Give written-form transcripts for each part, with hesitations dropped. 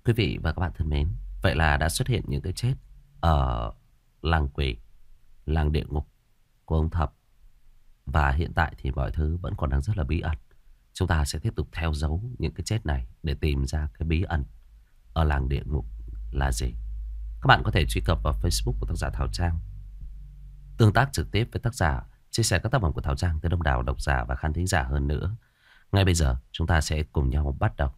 Quý vị và các bạn thân mến, vậy là đã xuất hiện những cái chết ở làng quỷ, làng địa ngục của ông Thập. Và hiện tại thì mọi thứ vẫn còn đang rất là bí ẩn. Chúng ta sẽ tiếp tục theo dấu những cái chết này để tìm ra cái bí ẩn ở làng địa ngục là gì. Các bạn có thể truy cập vào Facebook của tác giả Thảo Trang, tương tác trực tiếp với tác giả, chia sẻ các tác phẩm của Thảo Trang tới đông đảo độc giả và khán thính giả hơn nữa. Ngay bây giờ chúng ta sẽ cùng nhau bắt đầu.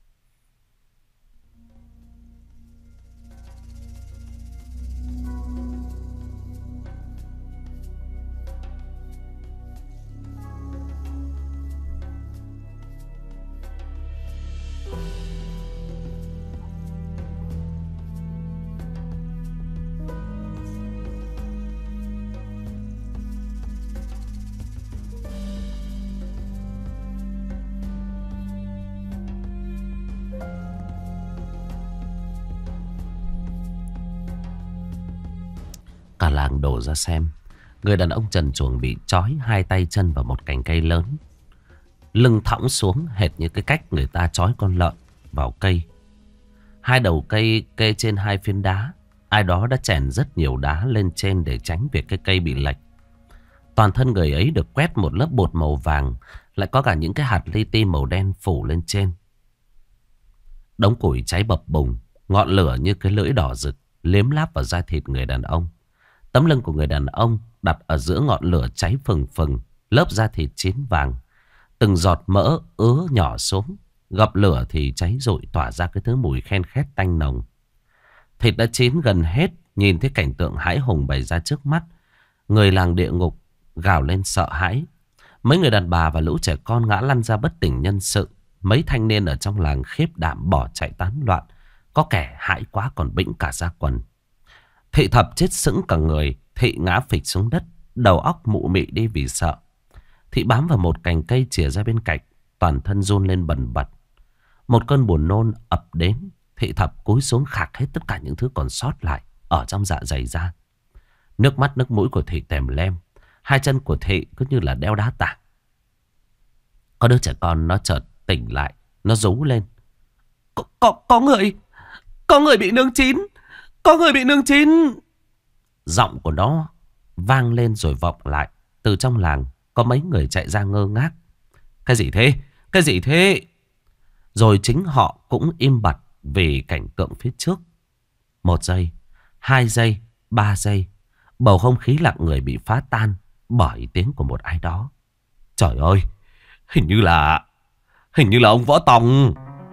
Cả làng đổ ra xem. Người đàn ông trần truồng bị trói hai tay chân vào một cành cây lớn, lưng thõng xuống hệt như cái cách người ta trói con lợn vào cây. Hai đầu cây kê trên hai phiến đá. Ai đó đã chèn rất nhiều đá lên trên để tránh việc cái cây bị lệch. Toàn thân người ấy được quét một lớp bột màu vàng, lại có cả những cái hạt li ti màu đen phủ lên trên. Đống củi cháy bập bùng, ngọn lửa như cái lưỡi đỏ rực liếm láp vào da thịt người đàn ông. Tấm lưng của người đàn ông đặt ở giữa ngọn lửa cháy phừng phừng, lớp da thịt chín vàng. Từng giọt mỡ ứa nhỏ xuống, gặp lửa thì cháy rụi tỏa ra cái thứ mùi khen khét tanh nồng. Thịt đã chín gần hết, nhìn thấy cảnh tượng hãi hùng bày ra trước mắt. Người làng địa ngục gào lên sợ hãi. Mấy người đàn bà và lũ trẻ con ngã lăn ra bất tỉnh nhân sự. Mấy thanh niên ở trong làng khiếp đảm bỏ chạy tán loạn. Có kẻ hãi quá còn bĩnh cả da quần. Thị Thập chết sững cả người. Thị ngã phịch xuống đất, đầu óc mụ mị đi vì sợ. Thị bám vào một cành cây chìa ra bên cạnh, toàn thân run lên bần bật. Một cơn buồn nôn ập đến. Thị Thập cúi xuống khạc hết tất cả những thứ còn sót lại ở trong dạ dày ra. Nước mắt nước mũi của Thị tèm lem. Hai chân của Thị cứ như là đeo đá tảng. Có đứa trẻ con nó chợt tỉnh lại, nó rú lên. Có người bị nướng chín. Có người bị nướng chín. Giọng của nó vang lên rồi vọng lại. Từ trong làng có mấy người chạy ra ngơ ngác. Cái gì thế? Cái gì thế? Rồi chính họ cũng im bặt vì cảnh tượng phía trước. 1 giây, 2 giây, 3 giây. Bầu không khí lặng người bị phá tan bởi tiếng của một ai đó. Trời ơi, hình như là ông Võ Tòng.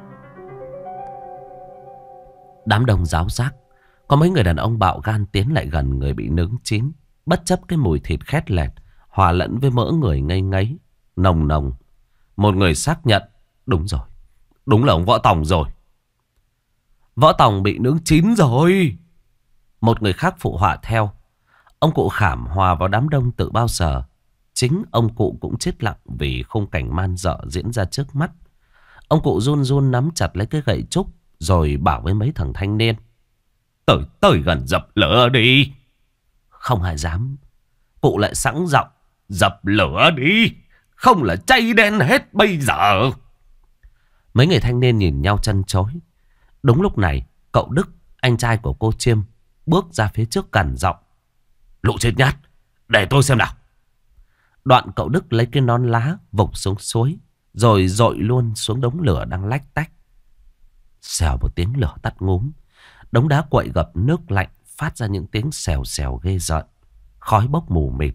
Đám đông ráo rác. Có mấy người đàn ông bạo gan tiến lại gần người bị nướng chín. Bất chấp cái mùi thịt khét lẹt hòa lẫn với mỡ người ngây ngấy nồng nồng. Một người xác nhận: đúng rồi, đúng là ông Võ Tòng rồi. Võ Tòng bị nướng chín rồi. Một người khác phụ họa theo. Ông cụ Khảm hòa vào đám đông tự bao giờ. Chính ông cụ cũng chết lặng vì khung cảnh man dợ diễn ra trước mắt. Ông cụ run run nắm chặt lấy cái gậy trúc, rồi bảo với mấy thằng thanh niên: Tới gần dập lửa đi. Không ai dám. Cụ lại sẵn giọng: dập lửa đi, không là cháy đen hết bây giờ. Mấy người thanh niên nhìn nhau trân trối. Đúng lúc này, cậu Đức, anh trai của cô Chiêm, bước ra phía trước gằn giọng: lũ chết nhát, để tôi xem nào. Đoạn cậu Đức lấy cái nón lá vụt xuống suối, rồi dội luôn xuống đống lửa đang lách tách. Xèo một tiếng lửa tắt ngúm. Đống đá quậy gập nước lạnh phát ra những tiếng xèo xèo ghê rợn. Khói bốc mù mịt.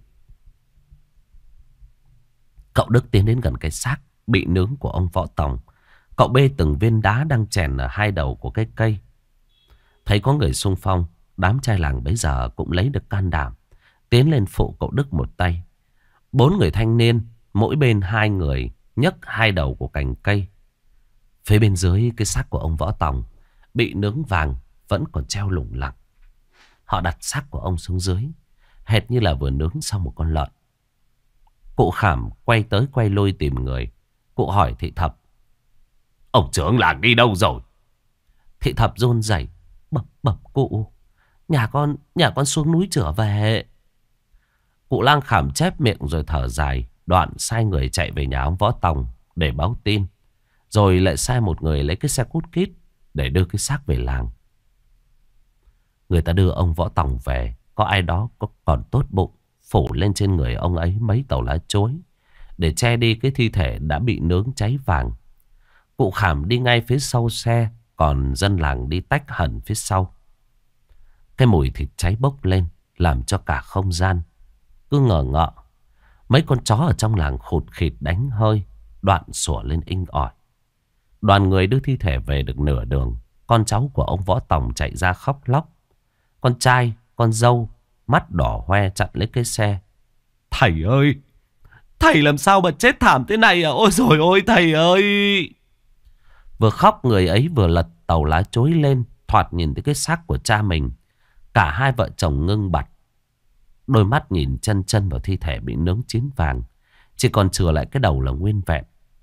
Cậu Đức tiến đến gần cái xác bị nướng của ông Võ Tòng. Cậu bê từng viên đá đang chèn ở hai đầu của cái cây. Thấy có người xung phong, đám trai làng bấy giờ cũng lấy được can đảm, tiến lên phụ cậu Đức một tay. 4 người thanh niên, mỗi bên 2 người, nhấc hai đầu của cành cây. Phía bên dưới cái xác của ông Võ Tòng bị nướng vàng vẫn còn treo lủng lẳng. Họ đặt xác của ông xuống dưới, hệt như là vừa nướng xong một con lợn. Cụ Khảm quay tới quay lui tìm người. Cụ hỏi Thị Thập: ông trưởng làng đi đâu rồi? Thị Thập run rẩy: bẩm cụ, nhà con xuống núi trở về. Cụ Lang Khảm chép miệng rồi thở dài, đoạn sai người chạy về nhà ông Võ Tòng để báo tin. Rồi lại sai một người lấy cái xe cút kít để đưa cái xác về làng. Người ta đưa ông Võ Tòng về, có ai đó còn tốt bụng phủ lên trên người ông ấy mấy tàu lá chuối để che đi cái thi thể đã bị nướng cháy vàng. Cụ Khảm đi ngay phía sau xe, còn dân làng đi tách hẳn phía sau. Cái mùi thịt cháy bốc lên làm cho cả không gian cứ ngờ ngợ. Mấy con chó ở trong làng khụt khịt đánh hơi, đoạn sủa lên inh ỏi. Đoàn người đưa thi thể về được nửa đường, con cháu của ông Võ Tòng chạy ra khóc lóc. Con trai, con dâu mắt đỏ hoe chặn lấy cái xe. Thầy ơi, thầy làm sao mà chết thảm thế này à? Ôi dồi ôi thầy ơi! Vừa khóc người ấy vừa lật tàu lá chuối lên, thoạt nhìn thấy cái xác của cha mình. Cả hai vợ chồng ngưng bặt, đôi mắt nhìn chân chân vào thi thể bị nướng chín vàng, chỉ còn chừa lại cái đầu là nguyên vẹn.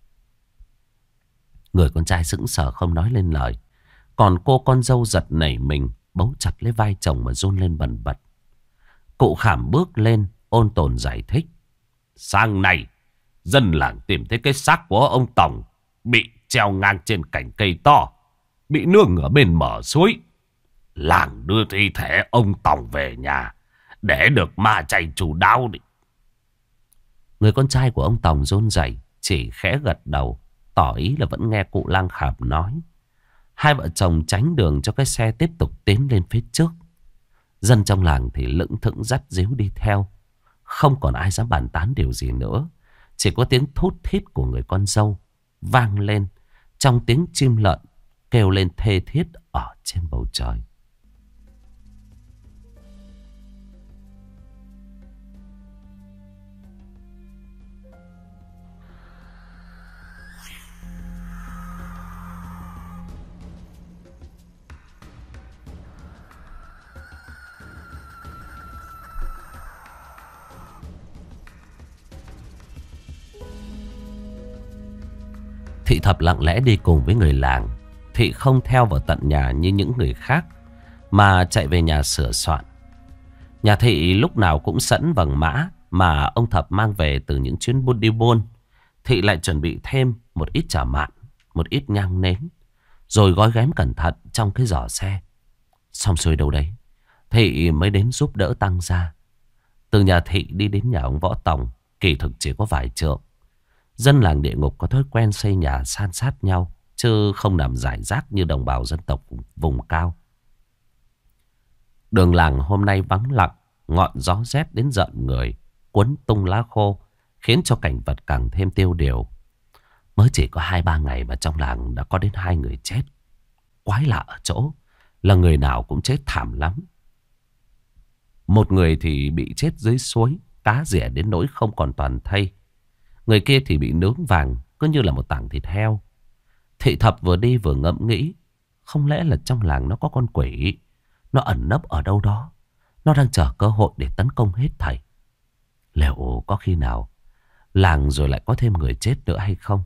Người con trai sững sờ không nói lên lời, còn cô con dâu giật nảy mình, bấu chặt lấy vai chồng mà run lên bần bật. Cụ Khảm bước lên ôn tồn giải thích. Sáng nay dân làng tìm thấy cái xác của ông Tòng bị treo ngang trên cành cây to, bị nương ở bên mở suối. Làng đưa thi thể ông Tòng về nhà để được ma chay chu đáo đi. Người con trai của ông Tòng run rẩy, chỉ khẽ gật đầu, tỏ ý là vẫn nghe cụ Lang Khảm nói. Hai vợ chồng tránh đường cho cái xe tiếp tục tiến lên phía trước. Dân trong làng thì lững thững dắt díu đi theo. Không còn ai dám bàn tán điều gì nữa. Chỉ có tiếng thút thít của người con dâu vang lên trong tiếng chim lợn kêu lên thê thiết ở trên bầu trời. Thị Thập lặng lẽ đi cùng với người làng. Thị không theo vào tận nhà như những người khác, mà chạy về nhà sửa soạn. Nhà Thị lúc nào cũng sẵn vàng mã mà ông Thập mang về từ những chuyến đi buôn. Thị lại chuẩn bị thêm một ít chả mặn, một ít nhang nến, rồi gói ghém cẩn thận trong cái giỏ xe. Xong xuôi đâu đấy, Thị mới đến giúp đỡ Tăng gia. Từ nhà Thị đi đến nhà ông Võ Tòng kỳ thực chỉ có vài trượng. Dân làng địa ngục có thói quen xây nhà san sát nhau, chứ không nằm rải rác như đồng bào dân tộc vùng cao. Đường làng hôm nay vắng lặng, ngọn gió rét đến giận người, cuốn tung lá khô, khiến cho cảnh vật càng thêm tiêu điều. Mới chỉ có 2-3 ngày mà trong làng đã có đến 2 người chết. Quái lạ ở chỗ là người nào cũng chết thảm lắm. Một người thì bị chết dưới suối, cá rỉa đến nỗi không còn toàn thây. Người kia thì bị nướng vàng, cứ như là một tảng thịt heo. Thị Thập vừa đi vừa ngẫm nghĩ, không lẽ là trong làng nó có con quỷ, nó ẩn nấp ở đâu đó, nó đang chờ cơ hội để tấn công hết thảy. Liệu có khi nào làng rồi lại có thêm người chết nữa hay không?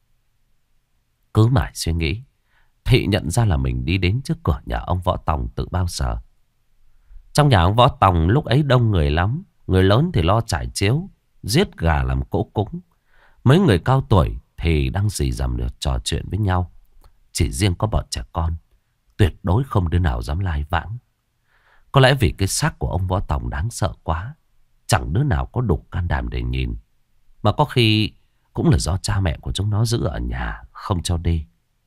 Cứ mãi suy nghĩ, Thị nhận ra là mình đi đến trước cửa nhà ông Võ Tòng từ bao giờ. Trong nhà ông Võ Tòng lúc ấy đông người lắm. Người lớn thì lo trải chiếu, giết gà làm cỗ cúng. Mấy người cao tuổi thì đang rì rầm được trò chuyện với nhau. Chỉ riêng có bọn trẻ con, tuyệt đối không đứa nào dám lai vãng. Có lẽ vì cái xác của ông Võ Tòng đáng sợ quá, chẳng đứa nào có đủ can đảm để nhìn. Mà có khi cũng là do cha mẹ của chúng nó giữ ở nhà, không cho đi.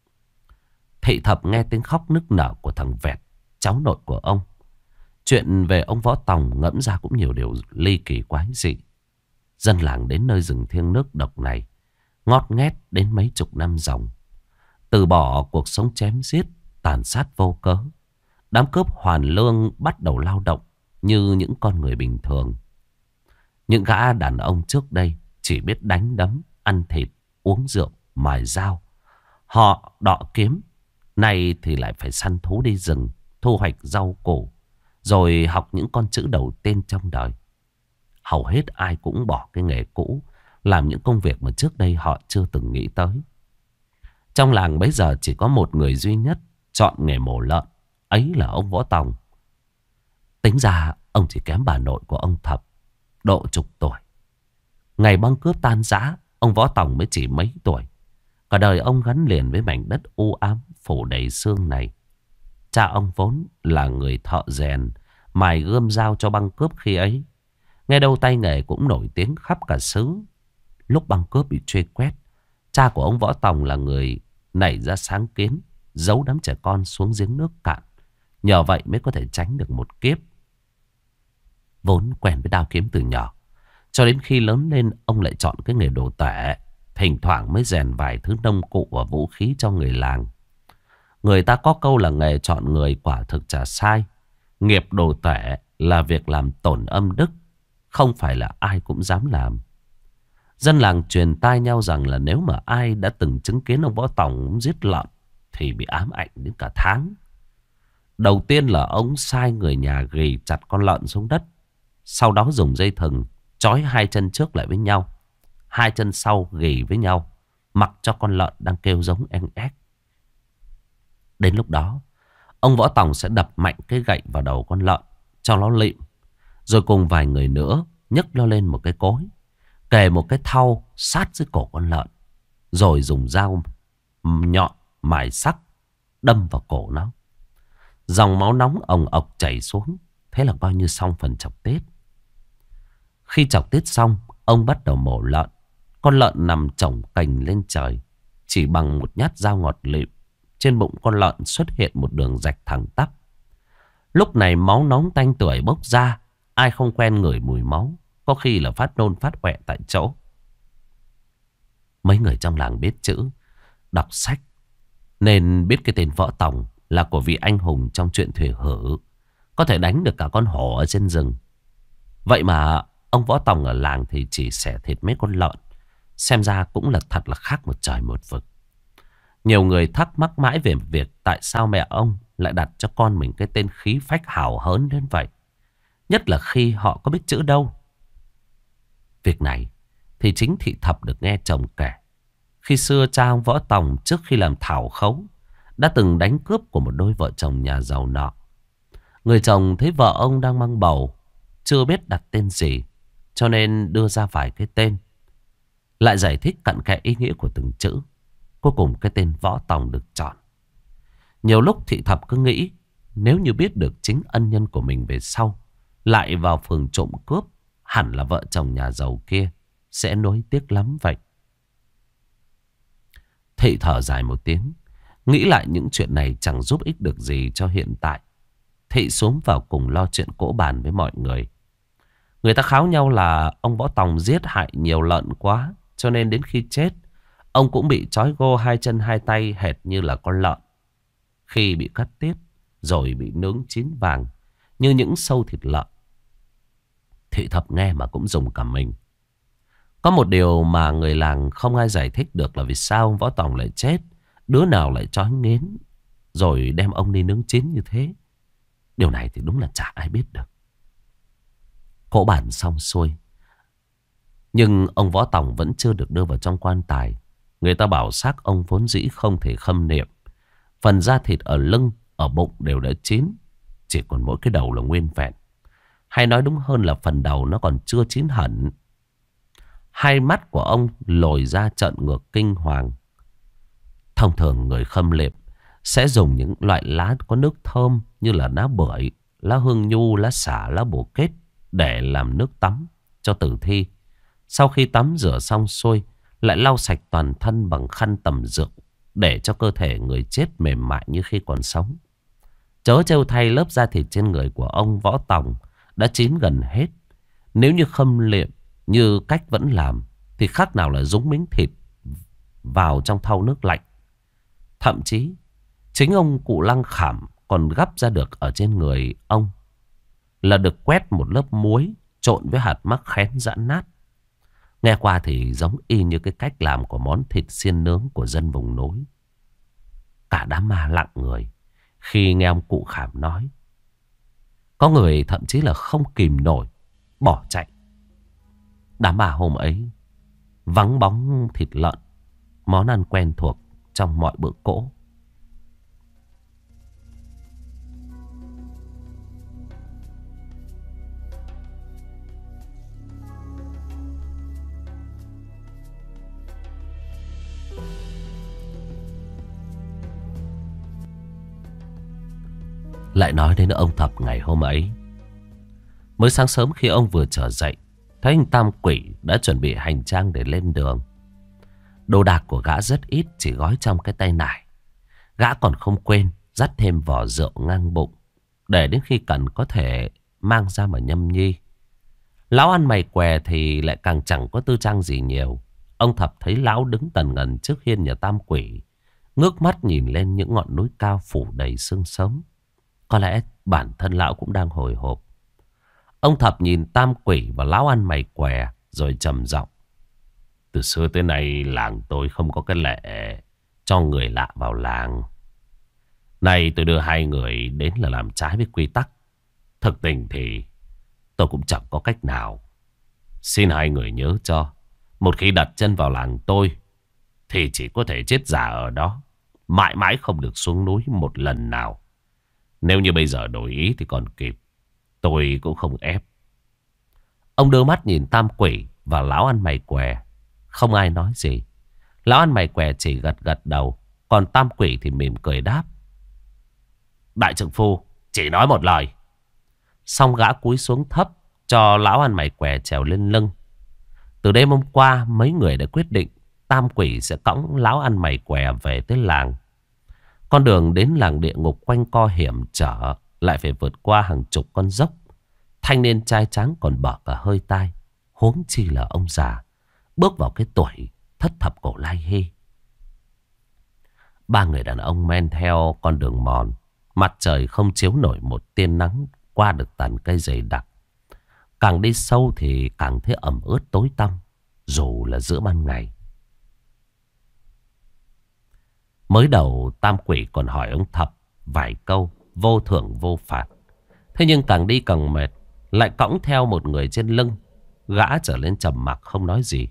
Thị Thập nghe tiếng khóc nức nở của thằng Vẹt, cháu nội của ông. Chuyện về ông Võ Tòng ngẫm ra cũng nhiều điều ly kỳ quái dị. Dân làng đến nơi rừng thiêng nước độc này ngót nghét đến mấy chục năm ròng, từ bỏ cuộc sống chém giết tàn sát vô cớ. Đám cướp hoàn lương bắt đầu lao động như những con người bình thường. Những gã đàn ông trước đây chỉ biết đánh đấm, ăn thịt, uống rượu, mài dao, họ đọ kiếm. Nay thì lại phải săn thú đi rừng, thu hoạch rau củ, rồi học những con chữ đầu tên trong đời. Hầu hết ai cũng bỏ cái nghề cũ, làm những công việc mà trước đây họ chưa từng nghĩ tới. Trong làng bấy giờ chỉ có một người duy nhất chọn nghề mổ lợn, ấy là ông Võ Tòng. Tính ra ông chỉ kém bà nội của ông Thập độ chục tuổi. Ngày băng cướp tan rã, ông Võ Tòng mới chỉ mấy tuổi. Cả đời ông gắn liền với mảnh đất u ám phủ đầy sương này. Cha ông vốn là người thợ rèn, mài gươm dao cho băng cướp khi ấy. Nghe đâu tay nghề cũng nổi tiếng khắp cả xứ. Lúc băng cướp bị truy quét, cha của ông Võ Tòng là người nảy ra sáng kiến giấu đám trẻ con xuống giếng nước cạn. Nhờ vậy mới có thể tránh được một kiếp. Vốn quen với đao kiếm từ nhỏ, cho đến khi lớn lên ông lại chọn cái nghề đồ tể. Thỉnh thoảng mới rèn vài thứ nông cụ và vũ khí cho người làng. Người ta có câu là nghề chọn người quả thực chả sai. Nghiệp đồ tể là việc làm tổn âm đức, không phải là ai cũng dám làm. Dân làng truyền tai nhau rằng là nếu mà ai đã từng chứng kiến ông Võ Tòng giết lợn thì bị ám ảnh đến cả tháng. Đầu tiên là ông sai người nhà ghì chặt con lợn xuống đất. Sau đó dùng dây thừng trói hai chân trước lại với nhau, hai chân sau ghì với nhau, mặc cho con lợn đang kêu giống en ép. Đến lúc đó, ông Võ Tòng sẽ đập mạnh cái gậy vào đầu con lợn cho nó lịm. Rồi cùng vài người nữa nhấc nó lên một cái cối, kề một cái thau sát dưới cổ con lợn. Rồi dùng dao nhọn mài sắc đâm vào cổ nó. Dòng máu nóng ồng ộc chảy xuống. Thế là coi như xong phần chọc tiết. Khi chọc tiết xong, ông bắt đầu mổ lợn. Con lợn nằm chổng cành lên trời. Chỉ bằng một nhát dao ngọt lịm, trên bụng con lợn xuất hiện một đường rạch thẳng tắp. Lúc này máu nóng tanh tưởi bốc ra. Ai không quen ngửi mùi máu có khi là phát nôn phát quẹ tại chỗ. Mấy người trong làng biết chữ, đọc sách, nên biết cái tên Võ Tòng là của vị anh hùng trong truyện Thủy Hử, có thể đánh được cả con hổ ở trên rừng. Vậy mà ông Võ Tòng ở làng thì chỉ xẻ thịt mấy con lợn. Xem ra cũng là thật là khác một trời một vực. Nhiều người thắc mắc mãi về việc tại sao mẹ ông lại đặt cho con mình cái tên khí phách hào hớn đến vậy. Nhất là khi họ có biết chữ đâu. Việc này thì chính Thị Thập được nghe chồng kể. Khi xưa cha ông Võ Tòng trước khi làm thảo khấu đã từng đánh cướp của một đôi vợ chồng nhà giàu nọ. Người chồng thấy vợ ông đang mang bầu, chưa biết đặt tên gì, cho nên đưa ra vài cái tên, lại giải thích cặn kẽ ý nghĩa của từng chữ. Cuối cùng cái tên Võ Tòng được chọn. Nhiều lúc Thị Thập cứ nghĩ nếu như biết được chính ân nhân của mình về sau lại vào phường trộm cướp, hẳn là vợ chồng nhà giàu kia sẽ nuối tiếc lắm vậy. Thị thở dài một tiếng, nghĩ lại những chuyện này chẳng giúp ích được gì cho hiện tại. Thị xuống vào cùng lo chuyện cỗ bàn với mọi người. Người ta kháo nhau là ông Võ Tòng giết hại nhiều lợn quá, cho nên đến khi chết ông cũng bị trói gô hai chân hai tay hệt như là con lợn. Khi bị cắt tiết rồi bị nướng chín vàng như những sâu thịt lợn. Thị Thập nghe mà cũng rùng cả mình. Có một điều mà người làng không ai giải thích được là vì sao ông Võ Tòng lại chết, đứa nào lại trói nghiến rồi đem ông đi nướng chín như thế. Điều này thì đúng là chả ai biết được. Cỗ bàn xong xuôi, nhưng ông Võ Tòng vẫn chưa được đưa vào trong quan tài. Người ta bảo xác ông vốn dĩ không thể khâm niệm. Phần da thịt ở lưng, ở bụng đều đã chín, chỉ còn mỗi cái đầu là nguyên vẹn. Hay nói đúng hơn là phần đầu nó còn chưa chín hẳn. Hai mắt của ông lồi ra trợn ngược kinh hoàng. Thông thường người khâm liệm sẽ dùng những loại lá có nước thơm như là lá bưởi, lá hương nhu, lá xả, lá bồ kết để làm nước tắm cho tử thi. Sau khi tắm rửa xong xuôi, lại lau sạch toàn thân bằng khăn tẩm dược để cho cơ thể người chết mềm mại như khi còn sống. Chớ trêu thay, lớp da thịt trên người của ông Võ Tòng đã chín gần hết. Nếu như khâm liệm như cách vẫn làm thì khác nào là dúng miếng thịt vào trong thau nước lạnh. Thậm chí chính ông cụ Lăng Khảm còn gắp ra được ở trên người ông là được quét một lớp muối trộn với hạt mắc khén giã nát. Nghe qua thì giống y như cái cách làm của món thịt xiên nướng của dân vùng núi. Cả đám ma lặng người khi nghe ông cụ Khảm nói. Có người thậm chí là không kìm nổi bỏ chạy. Đám ma hôm ấy vắng bóng thịt lợn, món ăn quen thuộc trong mọi bữa cỗ. Lại nói đến ông Thập ngày hôm ấy. Mới sáng sớm khi ông vừa trở dậy, thấy anh Tam Quỷ đã chuẩn bị hành trang để lên đường. Đồ đạc của gã rất ít, chỉ gói trong cái tay nải. Gã còn không quên dắt thêm vỏ rượu ngang bụng, để đến khi cần có thể mang ra mà nhâm nhi. Lão ăn mày què thì lại càng chẳng có tư trang gì nhiều. Ông Thập thấy lão đứng tần ngần trước hiên nhà Tam Quỷ, ngước mắt nhìn lên những ngọn núi cao phủ đầy sương sớm. Có lẽ bản thân lão cũng đang hồi hộp. Ông Thập nhìn Tam Quỷ và lão ăn mày què rồi trầm giọng: từ xưa tới nay làng tôi không có cái lệ cho người lạ vào làng. Nay tôi đưa hai người đến là làm trái với quy tắc. Thực tình thì tôi cũng chẳng có cách nào. Xin hai người nhớ cho, một khi đặt chân vào làng tôi thì chỉ có thể chết già ở đó, mãi mãi không được xuống núi một lần nào. Nếu như bây giờ đổi ý thì còn kịp, tôi cũng không ép. Ông đưa mắt nhìn Tam Quỷ và lão ăn mày què. Không ai nói gì. Lão ăn mày què chỉ gật gật đầu, còn Tam Quỷ thì mỉm cười đáp: đại trượng phu chỉ nói một lời. Xong gã cúi xuống thấp cho lão ăn mày què trèo lên lưng. Từ đêm hôm qua mấy người đã quyết định Tam Quỷ sẽ cõng lão ăn mày què về tới làng. Con đường đến làng địa ngục quanh co hiểm trở, lại phải vượt qua hàng chục con dốc. Thanh niên trai tráng còn bở cả hơi tai, huống chi là ông già bước vào cái tuổi thất thập cổ lai hy. Ba người đàn ông men theo con đường mòn. Mặt trời không chiếu nổi một tia nắng qua được tàn cây dày đặc. Càng đi sâu thì càng thấy ẩm ướt tối tăm, dù là giữa ban ngày. Mới đầu Tam Quỷ còn hỏi ông Thập vài câu vô thưởng vô phạt. Thế nhưng càng đi càng mệt, lại cõng theo một người trên lưng. Gã trở lên trầm mặc không nói gì.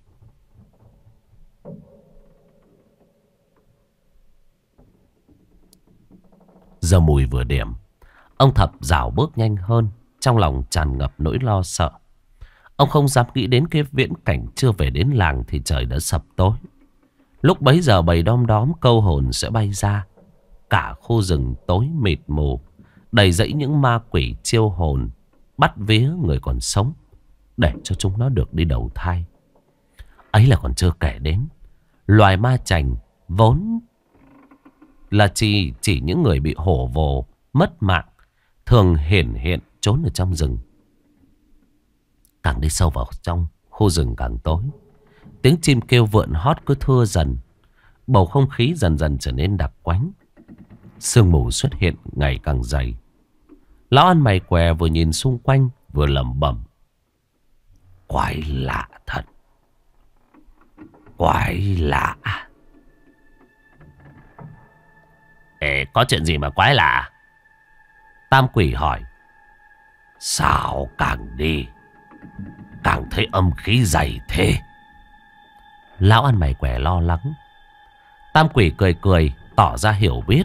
Giờ mùi vừa điểm, ông Thập rảo bước nhanh hơn, trong lòng tràn ngập nỗi lo sợ. Ông không dám nghĩ đến cái viễn cảnh chưa về đến làng thì trời đã sập tối. Lúc bấy giờ bầy đom đóm câu hồn sẽ bay ra. Cả khu rừng tối mịt mù, đầy dẫy những ma quỷ chiêu hồn, bắt vía người còn sống, để cho chúng nó được đi đầu thai. Ấy là còn chưa kể đến loài ma chành vốn là chỉ những người bị hổ vồ mất mạng, thường hiển hiện trốn ở trong rừng. Càng đi sâu vào trong khu rừng càng tối. Tiếng chim kêu vượn hót cứ thưa dần. Bầu không khí dần dần trở nên đặc quánh. Sương mù xuất hiện ngày càng dày. Lão ăn mày què vừa nhìn xung quanh vừa lẩm bẩm: quái lạ thật, quái lạ. Ê, có chuyện gì mà quái lạ? Tam Quỷ hỏi. Sao càng đi càng thấy âm khí dày thế? Lão ăn mày què lo lắng. Tam Quỷ cười cười tỏ ra hiểu biết.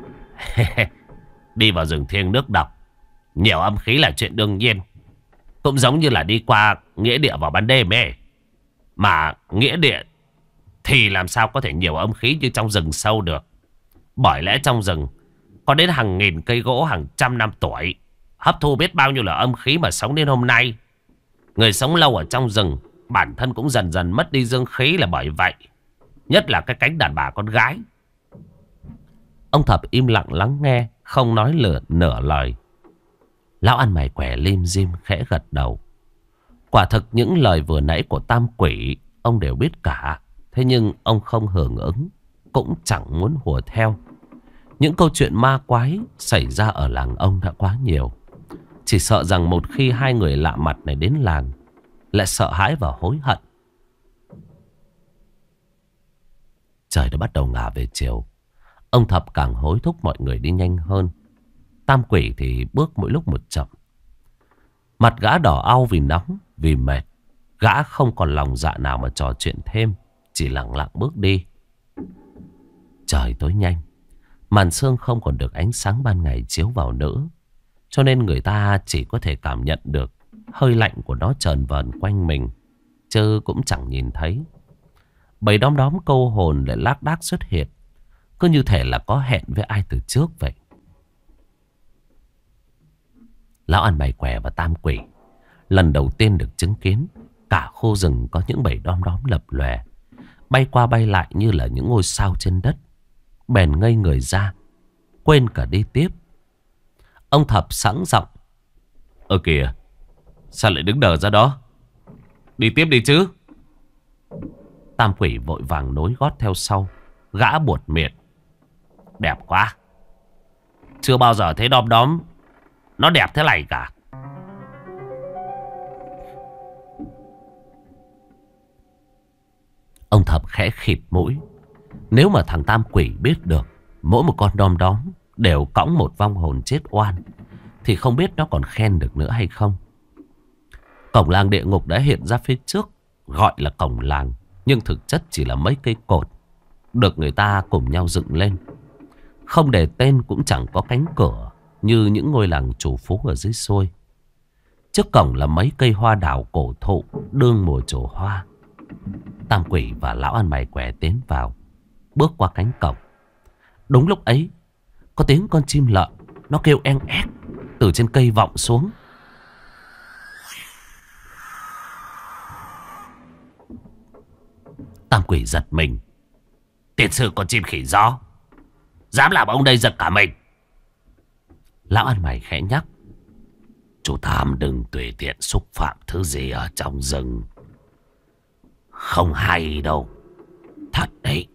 Đi vào rừng thiêng nước độc, nhiều âm khí là chuyện đương nhiên. Cũng giống như là đi qua nghĩa địa vào ban đêm ấy. Mà nghĩa địa thì làm sao có thể nhiều âm khí như trong rừng sâu được. Bởi lẽ trong rừng có đến hàng nghìn cây gỗ hàng trăm năm tuổi, hấp thu biết bao nhiêu là âm khí mà sống đến hôm nay. Người sống lâu ở trong rừng bản thân cũng dần dần mất đi dương khí là bởi vậy. Nhất là cái cánh đàn bà con gái. Ông Thập im lặng lắng nghe, không nói nửa lời. Lão ăn mày què lim dim khẽ gật đầu. Quả thực những lời vừa nãy của Tam Quỷ ông đều biết cả. Thế nhưng ông không hưởng ứng, cũng chẳng muốn hùa theo. Những câu chuyện ma quái xảy ra ở làng ông đã quá nhiều. Chỉ sợ rằng một khi hai người lạ mặt này đến làng, lại sợ hãi và hối hận. Trời đã bắt đầu ngả về chiều. Ông Thập càng hối thúc mọi người đi nhanh hơn. Tam Quỷ thì bước mỗi lúc một chậm. Mặt gã đỏ au vì nóng, vì mệt. Gã không còn lòng dạ nào mà trò chuyện thêm, chỉ lặng lặng bước đi. Trời tối nhanh. Màn sương không còn được ánh sáng ban ngày chiếu vào nữa, cho nên người ta chỉ có thể cảm nhận được hơi lạnh của nó chờn vờn quanh mình, chứ cũng chẳng nhìn thấy. Bầy đom đóm câu hồn lại lác đác xuất hiện, cứ như thể là có hẹn với ai từ trước vậy. Lão ăn mày què và tam quỷ lần đầu tiên được chứng kiến cả khu rừng có những bầy đom đóm lập lòe, bay qua bay lại như là những ngôi sao trên đất. Bèn ngây người ra, quên cả đi tiếp. Ông Thập sẵn giọng: Ơ kìa, sao lại đứng đờ ra đó? Đi tiếp đi chứ. Tam quỷ vội vàng nối gót theo sau. Gã buột miệng: Đẹp quá, chưa bao giờ thấy đom đóm nó đẹp thế này cả. Ông Thập khẽ khịt mũi. Nếu mà thằng tam quỷ biết được mỗi một con đom đóm đều cõng một vong hồn chết oan, thì không biết nó còn khen được nữa hay không. Cổng làng địa ngục đã hiện ra phía trước, gọi là cổng làng, nhưng thực chất chỉ là mấy cây cột được người ta cùng nhau dựng lên. Không để tên cũng chẳng có cánh cửa như những ngôi làng chủ phú ở dưới xuôi. Trước cổng là mấy cây hoa đào cổ thụ đương mùa trổ hoa. Tam quỷ và lão ăn mày què tiến vào, bước qua cánh cổng. Đúng lúc ấy, có tiếng con chim lợn nó kêu en ép từ trên cây vọng xuống. Tam quỷ giật mình. Tiền sư con chim khỉ gió, dám làm ông đây giật cả mình. Lão ăn mày khẽ nhắc: Chú Tham đừng tùy tiện xúc phạm thứ gì ở trong rừng, không hay đâu, thật đấy.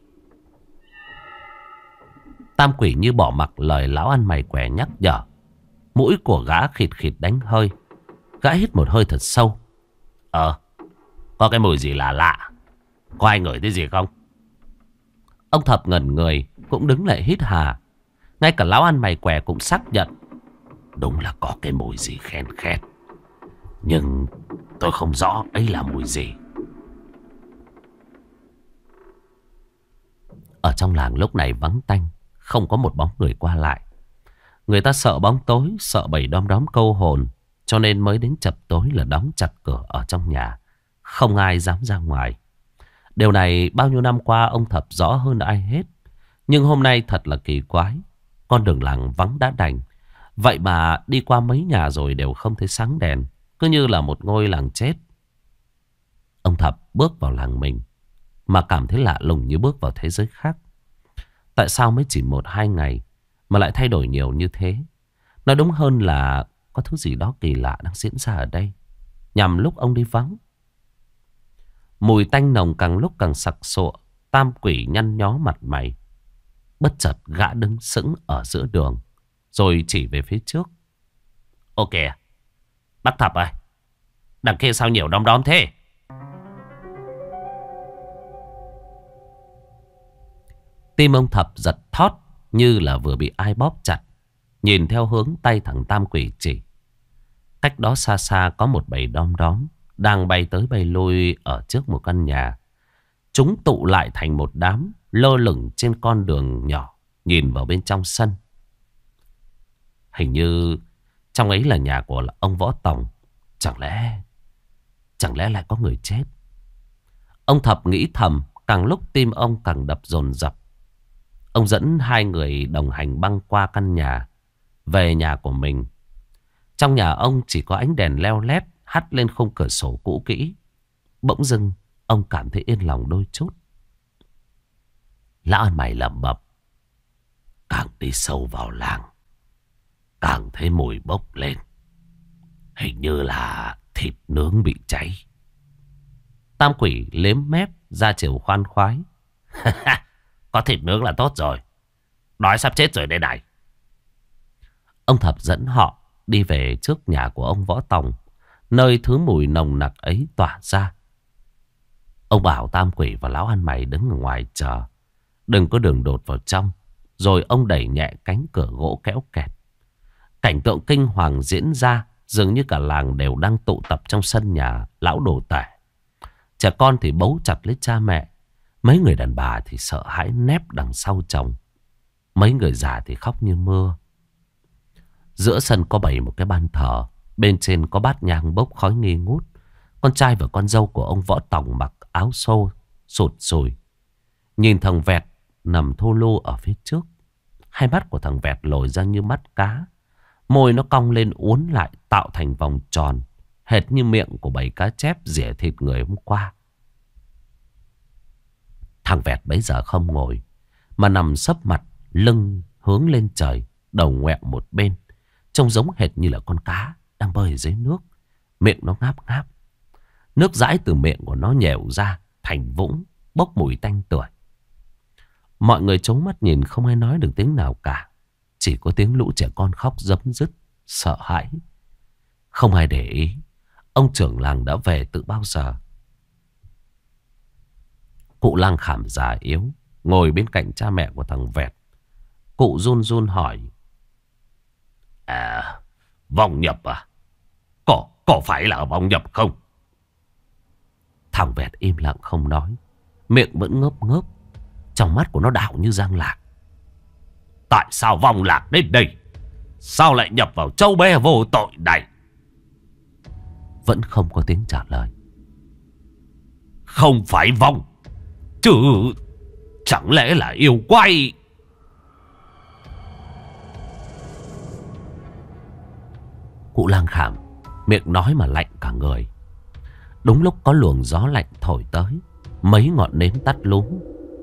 Tam quỷ như bỏ mặc lời lão ăn mày què nhắc nhở. Mũi của gã khịt khịt đánh hơi. Gã hít một hơi thật sâu. Có cái mùi gì lạ lạ, có ai ngửi thấy gì không? Ông Thập ngẩn người, cũng đứng lại hít hà. Ngay cả lão ăn mày què cũng xác nhận: Đúng là có cái mùi gì khen khét, nhưng tôi không rõ ấy là mùi gì. Ở trong làng lúc này vắng tanh, không có một bóng người qua lại. Người ta sợ bóng tối, sợ bầy đom đóm câu hồn, cho nên mới đến chập tối là đóng chặt cửa ở trong nhà, không ai dám ra ngoài. Điều này bao nhiêu năm qua ông Thập rõ hơn ai hết. Nhưng hôm nay thật là kỳ quái. Con đường làng vắng đã đành, vậy mà đi qua mấy nhà rồi đều không thấy sáng đèn, cứ như là một ngôi làng chết. Ông Thập bước vào làng mình mà cảm thấy lạ lùng như bước vào thế giới khác. Tại sao mới chỉ 1-2 ngày mà lại thay đổi nhiều như thế? Nói đúng hơn là có thứ gì đó kỳ lạ đang diễn ra ở đây, nhằm lúc ông đi vắng. Mùi tanh nồng càng lúc càng sặc sụa. Tam quỷ nhăn nhó mặt mày. Bất chợt gã đứng sững ở giữa đường, rồi chỉ về phía trước: Ô kìa, bác Thập ơi, đằng kia sao nhiều đom đóm thế? Tim ông Thập giật thót như là vừa bị ai bóp chặt. Nhìn theo hướng tay thằng tam quỷ chỉ, cách đó xa xa có một bầy đom đóm đang bay tới bay lui ở trước một căn nhà. Chúng tụ lại thành một đám, lơ lửng trên con đường nhỏ, nhìn vào bên trong sân. Hình như trong ấy là nhà của ông Võ Tòng. Chẳng lẽ lại có người chết? Ông Thập nghĩ thầm, càng lúc tim ông càng đập dồn dập. Ông dẫn 2 người đồng hành băng qua căn nhà, về nhà của mình. Trong nhà ông chỉ có ánh đèn leo lét hắt lên khung cửa sổ cũ kỹ. Bỗng dưng ông cảm thấy yên lòng đôi chút. Lão ăn mày lẩm bẩm: Càng đi sâu vào làng, càng thấy mùi bốc lên, hình như là thịt nướng bị cháy. Tam quỷ lếm mép ra chiều khoan khoái: Có thịt nướng là tốt rồi, đói sắp chết rồi đây này. Ông Thập dẫn họ đi về trước nhà của ông Võ Tòng, nơi thứ mùi nồng nặc ấy tỏa ra. Ông bảo tam quỷ và lão ăn mày đứng ở ngoài chờ, đừng có đường đột vào trong. Rồi ông đẩy nhẹ cánh cửa gỗ kéo kẹt. Cảnh tượng kinh hoàng diễn ra, dường như cả làng đều đang tụ tập trong sân nhà lão đồ tể. Trẻ con thì bấu chặt lấy cha mẹ, mấy người đàn bà thì sợ hãi nép đằng sau chồng, mấy người già thì khóc như mưa. Giữa sân có bày một cái ban thờ, bên trên có bát nhang bốc khói nghi ngút. Con trai và con dâu của ông Võ Tòng mặc áo xô sụt sùi, nhìn thằng Vẹt nằm thô lô ở phía trước. Hai mắt của thằng Vẹt lồi ra như mắt cá, Môi nó cong lên uốn lại tạo thành vòng tròn, hệt như miệng của bầy cá chép rỉa thịt người hôm qua. Thằng Vẹt bấy giờ không ngồi, mà nằm sấp mặt, lưng hướng lên trời, đầu ngoẹo một bên, trông giống hệt như là con cá đang bơi dưới nước. Miệng nó ngáp ngáp. Nước dãi từ miệng của nó nhèo ra thành vũng, bốc mùi tanh tưởi. Mọi người trố mắt nhìn, không ai nói được tiếng nào cả. Chỉ có tiếng lũ trẻ con khóc rấm rứt, sợ hãi. Không ai để ý, ông trưởng làng đã về từ bao giờ. Cụ Lang Khảm già yếu, ngồi bên cạnh cha mẹ của thằng Vẹt. Cụ run run hỏi. À, vong nhập à? Có phải là vong nhập không? Thằng Vẹt im lặng không nói, miệng vẫn ngớp ngớp. Trong mắt của nó đảo như giang lạc. Tại sao vong lạc đến đây? Sao lại nhập vào châu bé vô tội này? Vẫn không có tiếng trả lời. Không phải vong, chứ chẳng lẽ là yêu quái? Cụ Lang Khảm miệng nói mà lạnh cả người. Đúng lúc có luồng gió lạnh thổi tới, mấy ngọn nến tắt lúm.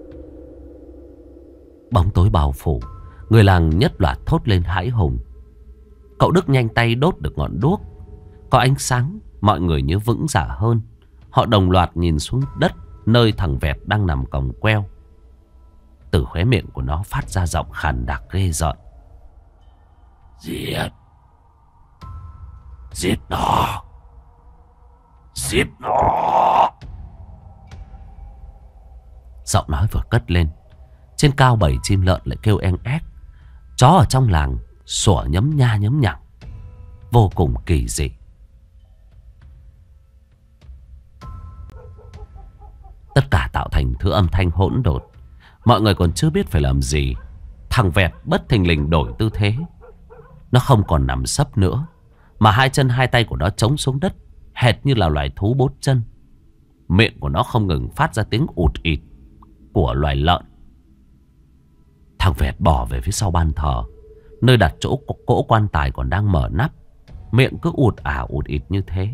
Bóng tối bao phủ, người làng nhất loạt thốt lên hãi hùng. Cậu Đức nhanh tay đốt được ngọn đuốc. Có ánh sáng, mọi người như vững dạ hơn. Họ đồng loạt nhìn xuống đất, nơi thằng Vẹt đang nằm còng queo. Từ khóe miệng của nó phát ra giọng khàn đặc ghê rợn. Giết! Giết nó! Giết nó! Giọng nói vừa cất lên, trên cao bầy chim lợn lại kêu eng ép. Chó ở trong làng sủa nhấm nha nhấm nhặng, vô cùng kỳ dị. Tất cả tạo thành thứ âm thanh hỗn độn. Mọi người còn chưa biết phải làm gì, thằng Vẹt bất thình lình đổi tư thế. Nó không còn nằm sấp nữa, mà hai chân hai tay của nó chống xuống đất, hệt như là loài thú bốn chân. Miệng của nó không ngừng phát ra tiếng ụt ịt của loài lợn. Thằng Vẹt bỏ về phía sau ban thờ, nơi đặt chỗ cỗ quan tài còn đang mở nắp. Miệng cứ ụt ụt ịt như thế.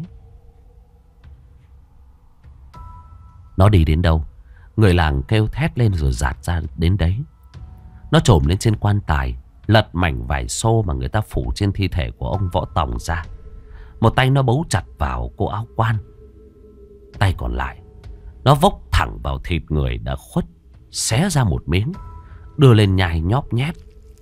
Nó đi đến đâu, người làng kêu thét lên rồi dạt ra đến đấy. Nó trồm lên trên quan tài, lật mảnh vải xô mà người ta phủ trên thi thể của ông Võ Tòng ra. Một tay nó bấu chặt vào cổ áo quan, tay còn lại nó vốc thẳng vào thịt người đã khuất, xé ra một miếng, đưa lên nhai nhóp nhép.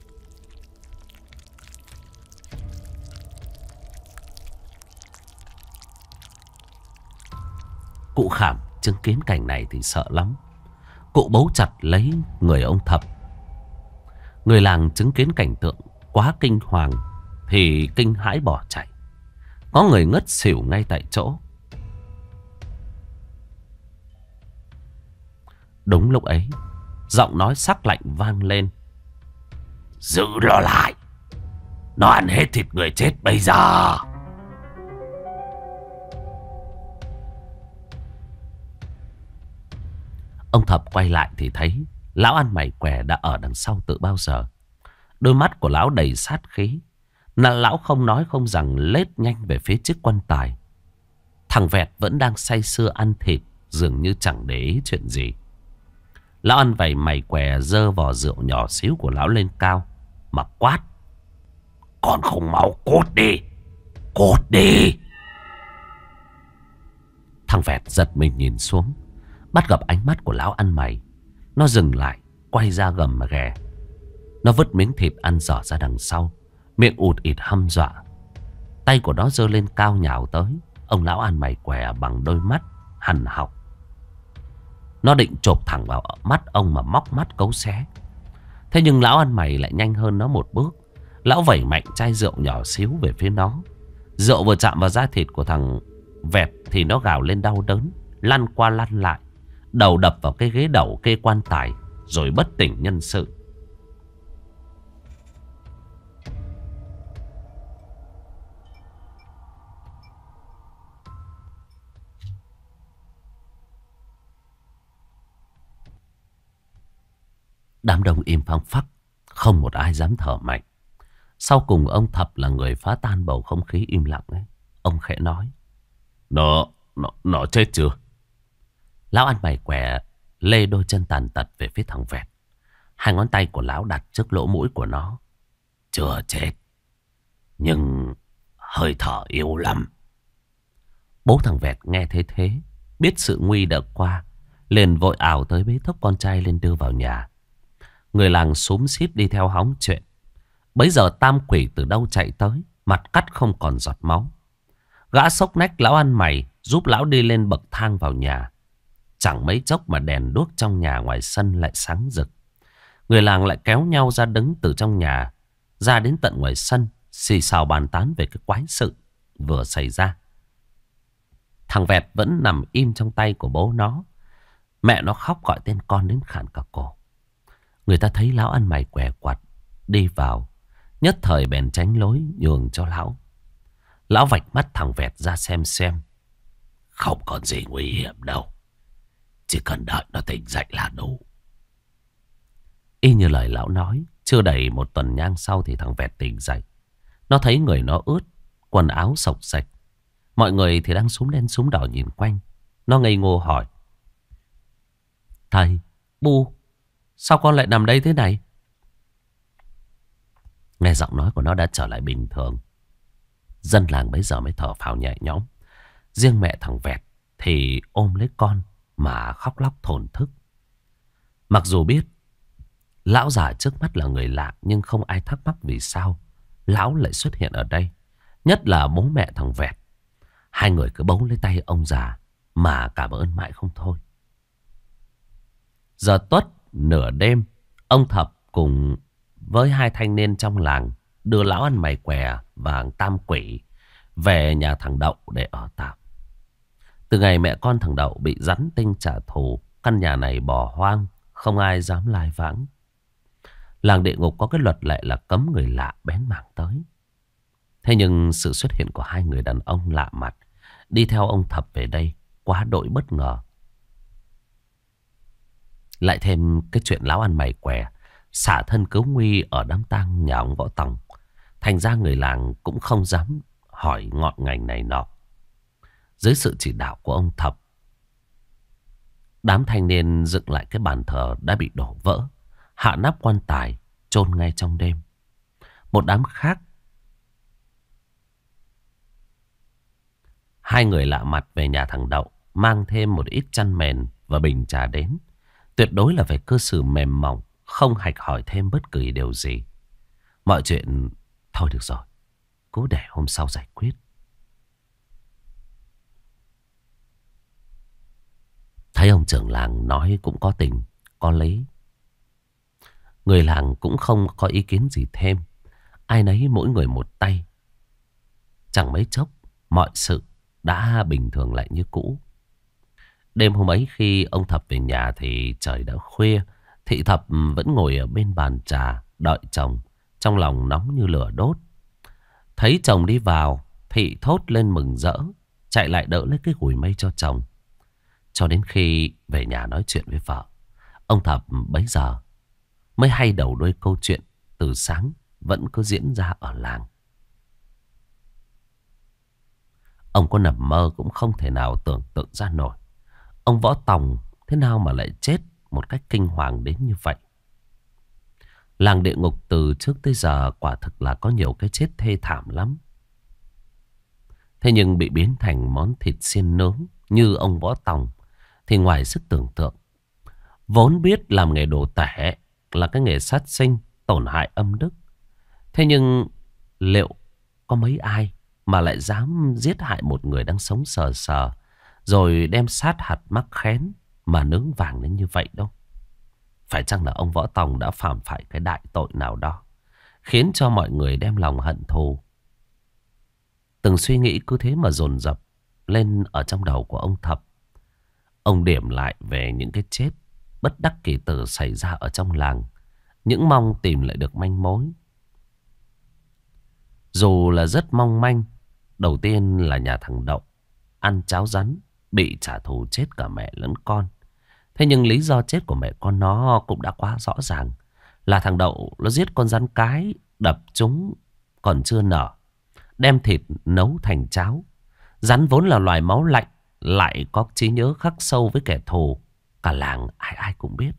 Cụ Khảm chứng kiến cảnh này thì sợ lắm. Cụ bấu chặt lấy người ông Thập. Người làng chứng kiến cảnh tượng quá kinh hoàng thì kinh hãi bỏ chạy. Có người ngất xỉu ngay tại chỗ. Đúng lúc ấy, giọng nói sắc lạnh vang lên. Giữ nó lại, nó ăn hết thịt người chết bây giờ. Ông Thập quay lại thì thấy lão ăn mày què đã ở đằng sau từ bao giờ. Đôi mắt của lão đầy sát khí. Lão không nói không rằng lết nhanh về phía chiếc quan tài. Thằng Vẹt vẫn đang say sưa ăn thịt, dường như chẳng để ý chuyện gì. Lão ăn vầy mày què giơ vò rượu nhỏ xíu của lão lên cao mà quát. Còn không mau cút đi, cút đi. Thằng Vẹt giật mình nhìn xuống, bắt gặp ánh mắt của lão ăn mày. Nó dừng lại, quay ra gầm mà ghè. Nó vứt miếng thịt ăn dở ra đằng sau, miệng ụt ịt hăm dọa. Tay của nó giơ lên cao nhào tới ông lão ăn mày què bằng đôi mắt hằn học. Nó định chộp thẳng vào mắt ông mà móc mắt cấu xé. Thế nhưng lão ăn mày lại nhanh hơn nó một bước. Lão vẩy mạnh chai rượu nhỏ xíu về phía nó. Rượu vừa chạm vào da thịt của thằng Vẹt thì nó gào lên đau đớn, lăn qua lăn lại, đầu đập vào cái ghế đầu kê quan tài, rồi bất tỉnh nhân sự. Đám đông im phăng phắc, không một ai dám thở mạnh. Sau cùng ông Thập là người phá tan bầu không khí im lặng ấy. Ông khẽ nói. Nó chết chưa? Lão ăn mày què lê đôi chân tàn tật về phía thằng Vẹt. Hai ngón tay của lão đặt trước lỗ mũi của nó. Chưa chết, nhưng hơi thở yếu lắm. Bố thằng Vẹt nghe thấy thế, biết sự nguy đã qua, liền vội ảo tới bế thốc con trai lên đưa vào nhà. Người làng xúm xít đi theo hóng chuyện. Bấy giờ tam quỷ từ đâu chạy tới, mặt cắt không còn giọt máu. Gã xốc nách lão ăn mày giúp lão đi lên bậc thang vào nhà. Chẳng mấy chốc mà đèn đuốc trong nhà ngoài sân lại sáng rực. Người làng lại kéo nhau ra đứng từ trong nhà ra đến tận ngoài sân, xì xào bàn tán về cái quái sự vừa xảy ra. Thằng Vẹt vẫn nằm im trong tay của bố nó. Mẹ nó khóc gọi tên con đến khản cả cổ. Người ta thấy lão ăn mày què quặt đi vào, nhất thời bèn tránh lối nhường cho lão. Lão vạch mắt thằng Vẹt ra xem. Không còn gì nguy hiểm đâu, chỉ cần đợi nó tỉnh dậy là đủ. Y như lời lão nói, chưa đầy một tuần nhang sau thì thằng Vẹt tỉnh dậy. Nó thấy người nó ướt, quần áo xộc xệch. Mọi người thì đang súm đen súm đỏ nhìn quanh. Nó ngây ngô hỏi. Thầy, Bu, sao con lại nằm đây thế này? Nghe giọng nói của nó đã trở lại bình thường. Dân làng bấy giờ mới thở phào nhẹ nhõm. Riêng mẹ thằng Vẹt thì ôm lấy con mà khóc lóc thổn thức. Mặc dù biết lão già trước mắt là người lạ, nhưng không ai thắc mắc vì sao lão lại xuất hiện ở đây. Nhất là bố mẹ thằng Vẹt. Hai người cứ bấu lấy tay ông già mà cảm ơn mãi không thôi. Giờ tuất nửa đêm, ông Thập cùng với hai thanh niên trong làng đưa lão ăn mày què và tam quỷ về nhà thằng Đậu để ở tạm. Từ ngày mẹ con thằng Đậu bị rắn tinh trả thù, căn nhà này bỏ hoang, không ai dám lai vãng. Làng địa ngục có cái luật lệ là cấm người lạ bén mảng tới. Thế nhưng sự xuất hiện của hai người đàn ông lạ mặt đi theo ông Thập về đây quá đỗi bất ngờ. Lại thêm cái chuyện lão ăn mày què xả thân cứu nguy ở đám tang nhà ông Võ Tòng. Thành ra người làng cũng không dám hỏi ngọn ngành này nọ. Dưới sự chỉ đạo của ông Thập, đám thanh niên dựng lại cái bàn thờ đã bị đổ vỡ, hạ nắp quan tài, chôn ngay trong đêm. Một đám khác, hai người lạ mặt về nhà thằng Đậu, mang thêm một ít chăn mền và bình trà đến. Tuyệt đối là phải cư xử mềm mỏng, không hạch hỏi thêm bất kỳ điều gì. Mọi chuyện thôi được rồi, cứ để hôm sau giải quyết. Thấy ông trưởng làng nói cũng có tình, có lý. Người làng cũng không có ý kiến gì thêm. Ai nấy mỗi người một tay. Chẳng mấy chốc, mọi sự đã bình thường lại như cũ. Đêm hôm ấy khi ông Thập về nhà thì trời đã khuya. Thị Thập vẫn ngồi ở bên bàn trà đợi chồng, trong lòng nóng như lửa đốt. Thấy chồng đi vào, Thị thốt lên mừng rỡ, chạy lại đỡ lấy cái gùi mây cho chồng. Cho đến khi về nhà nói chuyện với vợ, ông Thập bấy giờ mới hay đầu đuôi câu chuyện từ sáng vẫn cứ diễn ra ở làng. Ông có nằm mơ cũng không thể nào tưởng tượng ra nổi ông Võ Tòng thế nào mà lại chết một cách kinh hoàng đến như vậy. Làng địa ngục từ trước tới giờ quả thực là có nhiều cái chết thê thảm lắm. Thế nhưng bị biến thành món thịt xiên nướng như ông Võ Tòng thì ngoài sức tưởng tượng. Vốn biết làm nghề đồ tể là cái nghề sát sinh, tổn hại âm đức. Thế nhưng liệu có mấy ai mà lại dám giết hại một người đang sống sờ sờ, rồi đem sát hạt mắc khén mà nướng vàng đến như vậy đâu. Phải chăng là ông Võ Tòng đã phạm phải cái đại tội nào đó, khiến cho mọi người đem lòng hận thù. Từng suy nghĩ cứ thế mà dồn dập lên ở trong đầu của ông Thập. Ông điểm lại về những cái chết bất đắc kỳ tử xảy ra ở trong làng, những mong tìm lại được manh mối. Dù là rất mong manh. Đầu tiên là nhà thằng Đậu ăn cháo rắn, bị trả thù chết cả mẹ lẫn con. Thế nhưng lý do chết của mẹ con nó cũng đã quá rõ ràng. Là thằng Đậu nó giết con rắn cái, đập chúng còn chưa nở, đem thịt nấu thành cháo. Rắn vốn là loài máu lạnh, lại có trí nhớ khắc sâu với kẻ thù. Cả làng ai ai cũng biết.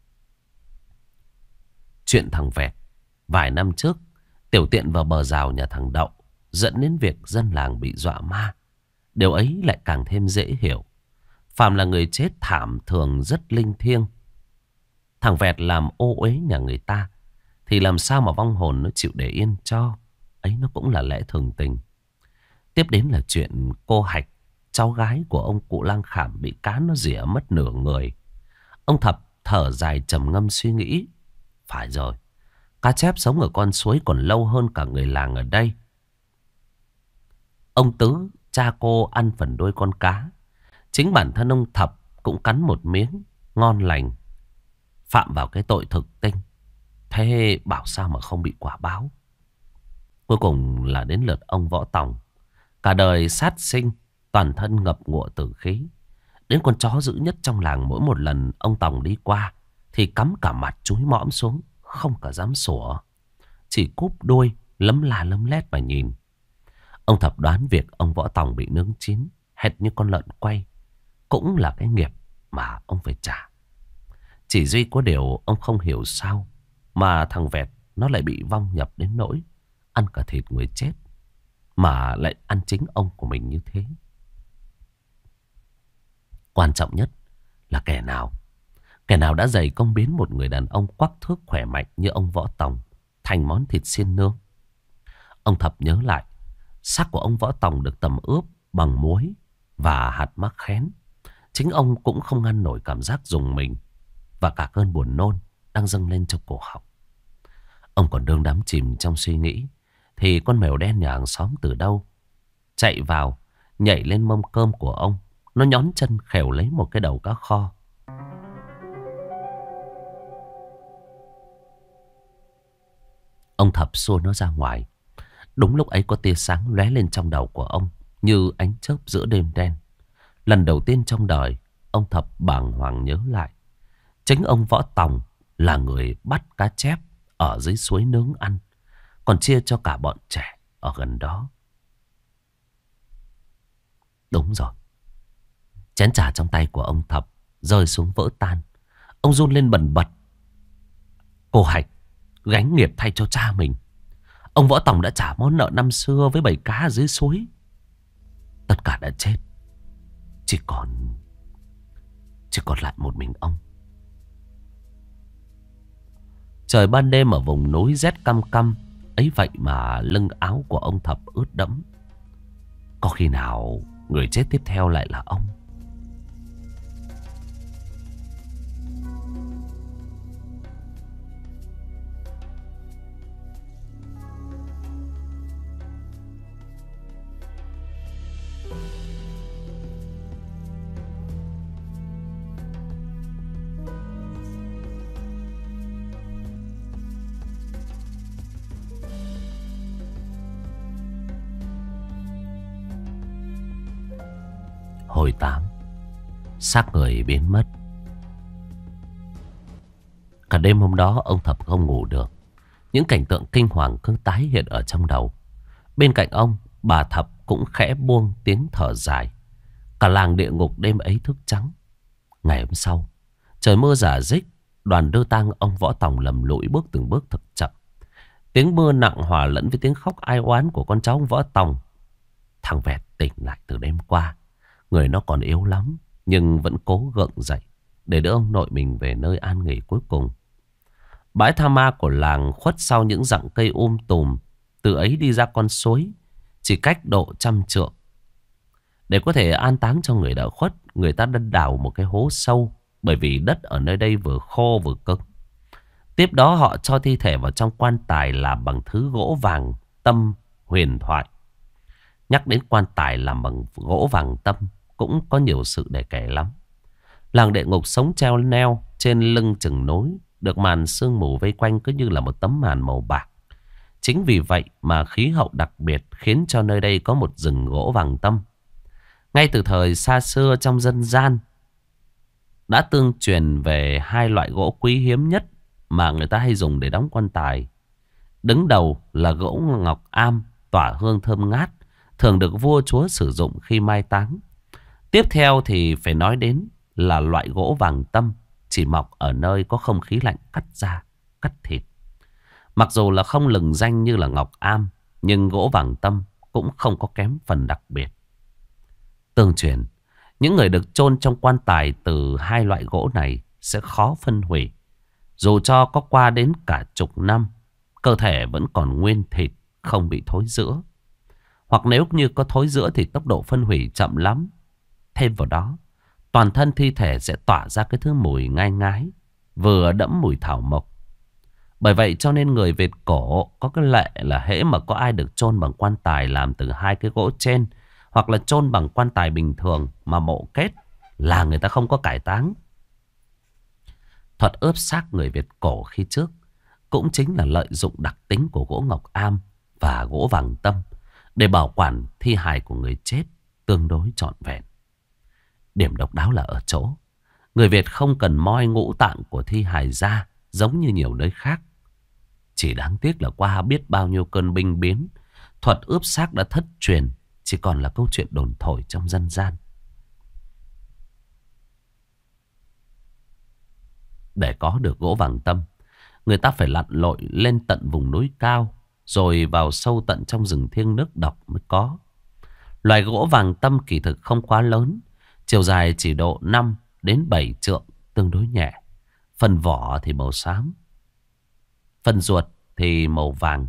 Chuyện thằng Vẹt vài năm trước tiểu tiện vào bờ rào nhà thằng Đậu, dẫn đến việc dân làng bị dọa ma. Điều ấy lại càng thêm dễ hiểu. Phàm là người chết thảm thường rất linh thiêng. Thằng Vẹt làm ô uế nhà người ta thì làm sao mà vong hồn nó chịu để yên cho. Ấy nó cũng là lẽ thường tình. Tiếp đến là chuyện cô Hạch, cháu gái của ông cụ Lang Khảm, bị cá nó rỉa mất nửa người. Ông Thập thở dài trầm ngâm suy nghĩ. Phải rồi, cá chép sống ở con suối còn lâu hơn cả người làng ở đây. Ông Tứ, cha cô ăn phần đuôi con cá. Chính bản thân ông Thập cũng cắn một miếng ngon lành. Phạm vào cái tội thực tinh. Thế bảo sao mà không bị quả báo. Cuối cùng là đến lượt ông Võ Tòng. Cả đời sát sinh, toàn thân ngập ngụa tử khí. Đến con chó dữ nhất trong làng, mỗi một lần ông Tòng đi qua thì cắm cả mặt chúi mõm xuống, không cả dám sủa. Chỉ cúp đuôi lấm la lấm lét mà nhìn. Ông Thập đoán việc ông Võ Tòng bị nướng chín hệt như con lợn quay cũng là cái nghiệp mà ông phải trả. Chỉ duy có điều ông không hiểu sao mà thằng Vẹt nó lại bị vong nhập đến nỗi ăn cả thịt người chết, mà lại ăn chính ông của mình như thế. Quan trọng nhất là kẻ nào đã dày công biến một người đàn ông quắc thước khỏe mạnh như ông Võ Tòng thành món thịt xiên nướng. Ông Thập nhớ lại, xác của ông Võ Tòng được tẩm ướp bằng muối và hạt mắc khén. Chính ông cũng không ngăn nổi cảm giác rùng mình và cả cơn buồn nôn đang dâng lên trong cổ họng. Ông còn đương đắm chìm trong suy nghĩ thì con mèo đen nhà hàng xóm từ đâu chạy vào, nhảy lên mâm cơm của ông. Nó nhón chân khều lấy một cái đầu cá kho. Ông Thập xua nó ra ngoài. Đúng lúc ấy có tia sáng lóe lên trong đầu của ông như ánh chớp giữa đêm đen. Lần đầu tiên trong đời, ông Thập bàng hoàng nhớ lại, chính ông Võ Tòng là người bắt cá chép ở dưới suối nướng ăn, còn chia cho cả bọn trẻ ở gần đó. Đúng rồi. Chén trà trong tay của ông Thập rơi xuống vỡ tan. Ông run lên bần bật. Cô Hạch gánh nghiệp thay cho cha mình. Ông Võ Tòng đã trả món nợ năm xưa với bầy cá ở dưới suối. Tất cả đã chết. Chỉ còn lại một mình ông. Trời ban đêm ở vùng núi rét căm căm. Ấy vậy mà lưng áo của ông Thập ướt đẫm. Có khi nào người chết tiếp theo lại là ông? Hồi 8. Xác người biến mất. Cả đêm hôm đó ông Thập không ngủ được. Những cảnh tượng kinh hoàng cứ tái hiện ở trong đầu. Bên cạnh ông, bà Thập cũng khẽ buông tiếng thở dài. Cả làng địa ngục đêm ấy thức trắng. Ngày hôm sau, trời mưa rả rích. Đoàn đưa tang ông Võ Tòng lầm lũi bước từng bước thật chậm. Tiếng mưa nặng hòa lẫn với tiếng khóc ai oán của con cháu ông Võ Tòng. Thằng Vẹt tỉnh lại từ đêm qua. Người nó còn yếu lắm, nhưng vẫn cố gượng dậy để đỡ ông nội mình về nơi an nghỉ cuối cùng. Bãi tha ma của làng khuất sau những rặng cây tùm. Từ ấy đi ra con suối, chỉ cách độ 100 trượng. Để có thể an táng cho người đã khuất, người ta đã đào một cái hố sâu. Bởi vì đất ở nơi đây vừa khô vừa cứng. Tiếp đó họ cho thi thể vào trong quan tài làm bằng thứ gỗ vàng tâm huyền thoại. Nhắc đến quan tài làm bằng gỗ vàng tâm cũng có nhiều sự để kể lắm. Làng địa ngục sống treo neo trên lưng chừng núi, được màn sương mù vây quanh cứ như là một tấm màn màu bạc. Chính vì vậy mà khí hậu đặc biệt khiến cho nơi đây có một rừng gỗ vàng tâm. Ngay từ thời xa xưa trong dân gian đã tương truyền về hai loại gỗ quý hiếm nhất mà người ta hay dùng để đóng quan tài. Đứng đầu là gỗ ngọc am tỏa hương thơm ngát, thường được vua chúa sử dụng khi mai táng. Tiếp theo thì phải nói đến là loại gỗ vàng tâm, chỉ mọc ở nơi có không khí lạnh cắt da, cắt thịt. Mặc dù là không lừng danh như là ngọc am, nhưng gỗ vàng tâm cũng không có kém phần đặc biệt. Tương truyền, những người được chôn trong quan tài từ hai loại gỗ này sẽ khó phân hủy. Dù cho có qua đến cả chục năm, cơ thể vẫn còn nguyên thịt, không bị thối rữa. Hoặc nếu như có thối rữa thì tốc độ phân hủy chậm lắm. Thêm vào đó, toàn thân thi thể sẽ tỏa ra cái thứ mùi ngai ngái, vừa đẫm mùi thảo mộc. Bởi vậy cho nên người Việt cổ có cái lệ là hễ mà có ai được chôn bằng quan tài làm từ hai cái gỗ trên, hoặc là chôn bằng quan tài bình thường mà mộ kết, là người ta không có cải táng. Thuật ướp xác người Việt cổ khi trước cũng chính là lợi dụng đặc tính của gỗ ngọc am và gỗ vàng tâm để bảo quản thi hài của người chết tương đối trọn vẹn. Điểm độc đáo là ở chỗ người Việt không cần moi ngũ tạng của thi hài ra giống như nhiều nơi khác. Chỉ đáng tiếc là qua biết bao nhiêu cơn binh biến, thuật ướp xác đã thất truyền, chỉ còn là câu chuyện đồn thổi trong dân gian. Để có được gỗ vàng tâm, người ta phải lặn lội lên tận vùng núi cao, rồi vào sâu tận trong rừng thiêng nước độc mới có. Loài gỗ vàng tâm kỳ thực không quá lớn, chiều dài chỉ độ 5 đến 7 trượng, tương đối nhẹ. Phần vỏ thì màu xám, phần ruột thì màu vàng,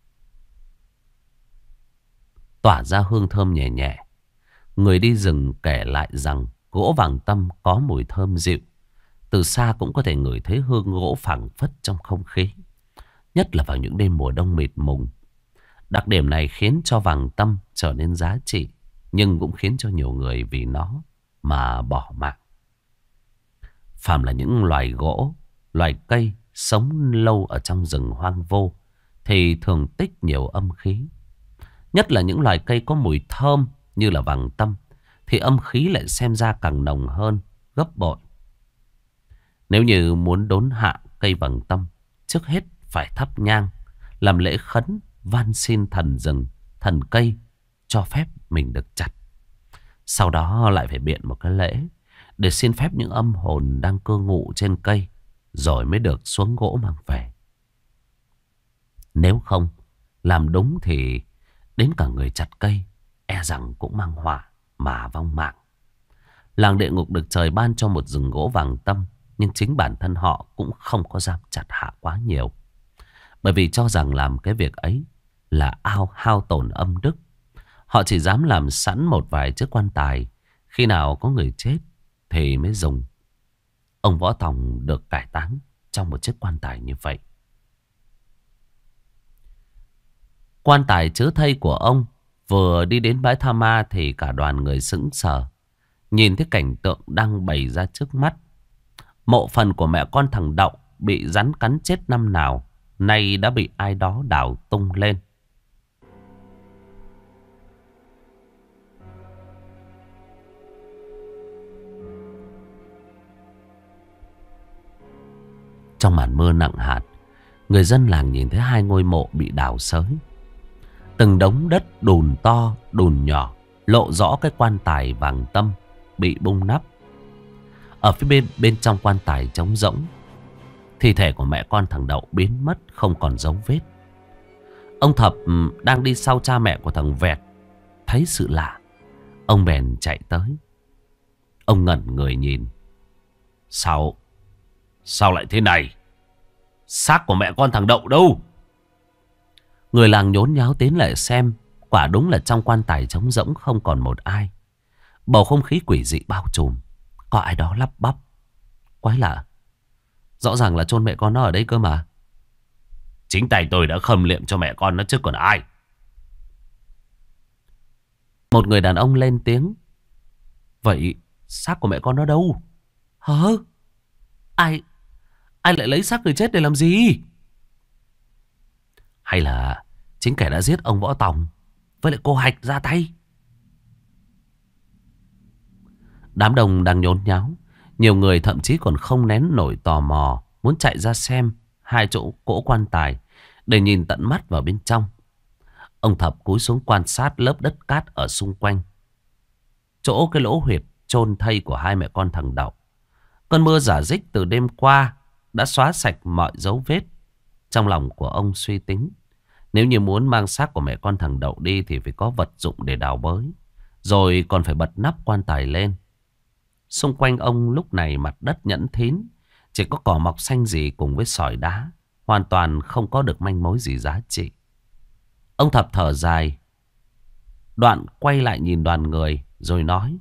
tỏa ra hương thơm nhẹ nhẹ. Người đi rừng kể lại rằng gỗ vàng tâm có mùi thơm dịu, từ xa cũng có thể ngửi thấy hương gỗ phảng phất trong không khí, nhất là vào những đêm mùa đông mịt mùng. Đặc điểm này khiến cho vàng tâm trở nên giá trị, nhưng cũng khiến cho nhiều người vì nó mà bỏ mạng. Phàm là những loài gỗ, loài cây sống lâu ở trong rừng hoang vô thì thường tích nhiều âm khí. Nhất là những loài cây có mùi thơm như là vàng tâm thì âm khí lại xem ra càng nồng hơn gấp bội. Nếu như muốn đốn hạ cây vàng tâm, trước hết phải thắp nhang, làm lễ khấn, van xin thần rừng, thần cây cho phép mình được chặt. Sau đó lại phải biện một cái lễ để xin phép những âm hồn đang cư ngụ trên cây, rồi mới được xuống gỗ mang về. Nếu không làm đúng thì đến cả người chặt cây e rằng cũng mang họa mà vong mạng. Làng địa ngục được trời ban cho một rừng gỗ vàng tâm, nhưng chính bản thân họ cũng không có dám chặt hạ quá nhiều, bởi vì cho rằng làm cái việc ấy là hao tổn âm đức. Họ chỉ dám làm sẵn một vài chiếc quan tài, khi nào có người chết thì mới dùng. Ông Võ Tòng được cải táng trong một chiếc quan tài như vậy. Quan tài chứa thây của ông vừa đi đến bãi tha ma thì cả đoàn người sững sờ, nhìn thấy cảnh tượng đang bày ra trước mắt. Mộ phần của mẹ con thằng Đậu bị rắn cắn chết năm nào, nay đã bị ai đó đào tung lên. Trong màn mưa nặng hạt, người dân làng nhìn thấy hai ngôi mộ bị đào xới. Từng đống đất đùn to, đùn nhỏ, lộ rõ cái quan tài vàng tâm bị bung nắp. Ở phía bên trong quan tài trống rỗng, thi thể của mẹ con thằng Đậu biến mất không còn dấu vết. Ông Thập đang đi sau cha mẹ của thằng Vẹt, thấy sự lạ, ông bèn chạy tới. Ông ngẩn người nhìn. Sao lại thế này? Xác của mẹ con thằng Đậu đâu? Người làng nhốn nháo tiến lại xem. Quả đúng là trong quan tài trống rỗng không còn một ai. Bầu không khí quỷ dị bao trùm. Có ai đó lắp bắp: quái lạ, rõ ràng là chôn mẹ con nó ở đây cơ mà. Chính tay tôi đã khâm liệm cho mẹ con nó chứ còn ai. Một người đàn ông lên tiếng: vậy xác của mẹ con nó đâu? Hả? Ai lại lấy xác người chết để làm gì? Hay là chính kẻ đã giết ông Võ Tòng với lại cô Hạch ra tay? Đám đông đang nhốn nháo. Nhiều người thậm chí còn không nén nổi tò mò, muốn chạy ra xem hai chỗ cỗ quan tài để nhìn tận mắt vào bên trong. Ông Thập cúi xuống quan sát lớp đất cát ở xung quanh chỗ cái lỗ huyệt chôn thây của hai mẹ con thằng Đậu. Cơn mưa rả rích từ đêm qua đã xóa sạch mọi dấu vết. Trong lòng của ông suy tính, nếu như muốn mang xác của mẹ con thằng Đậu đi thì phải có vật dụng để đào bới, rồi còn phải bật nắp quan tài lên. Xung quanh ông lúc này mặt đất nhẵn thín, chỉ có cỏ mọc xanh gì cùng với sỏi đá, hoàn toàn không có được manh mối gì giá trị. Ông Thập thở dài, đoạn quay lại nhìn đoàn người rồi nói: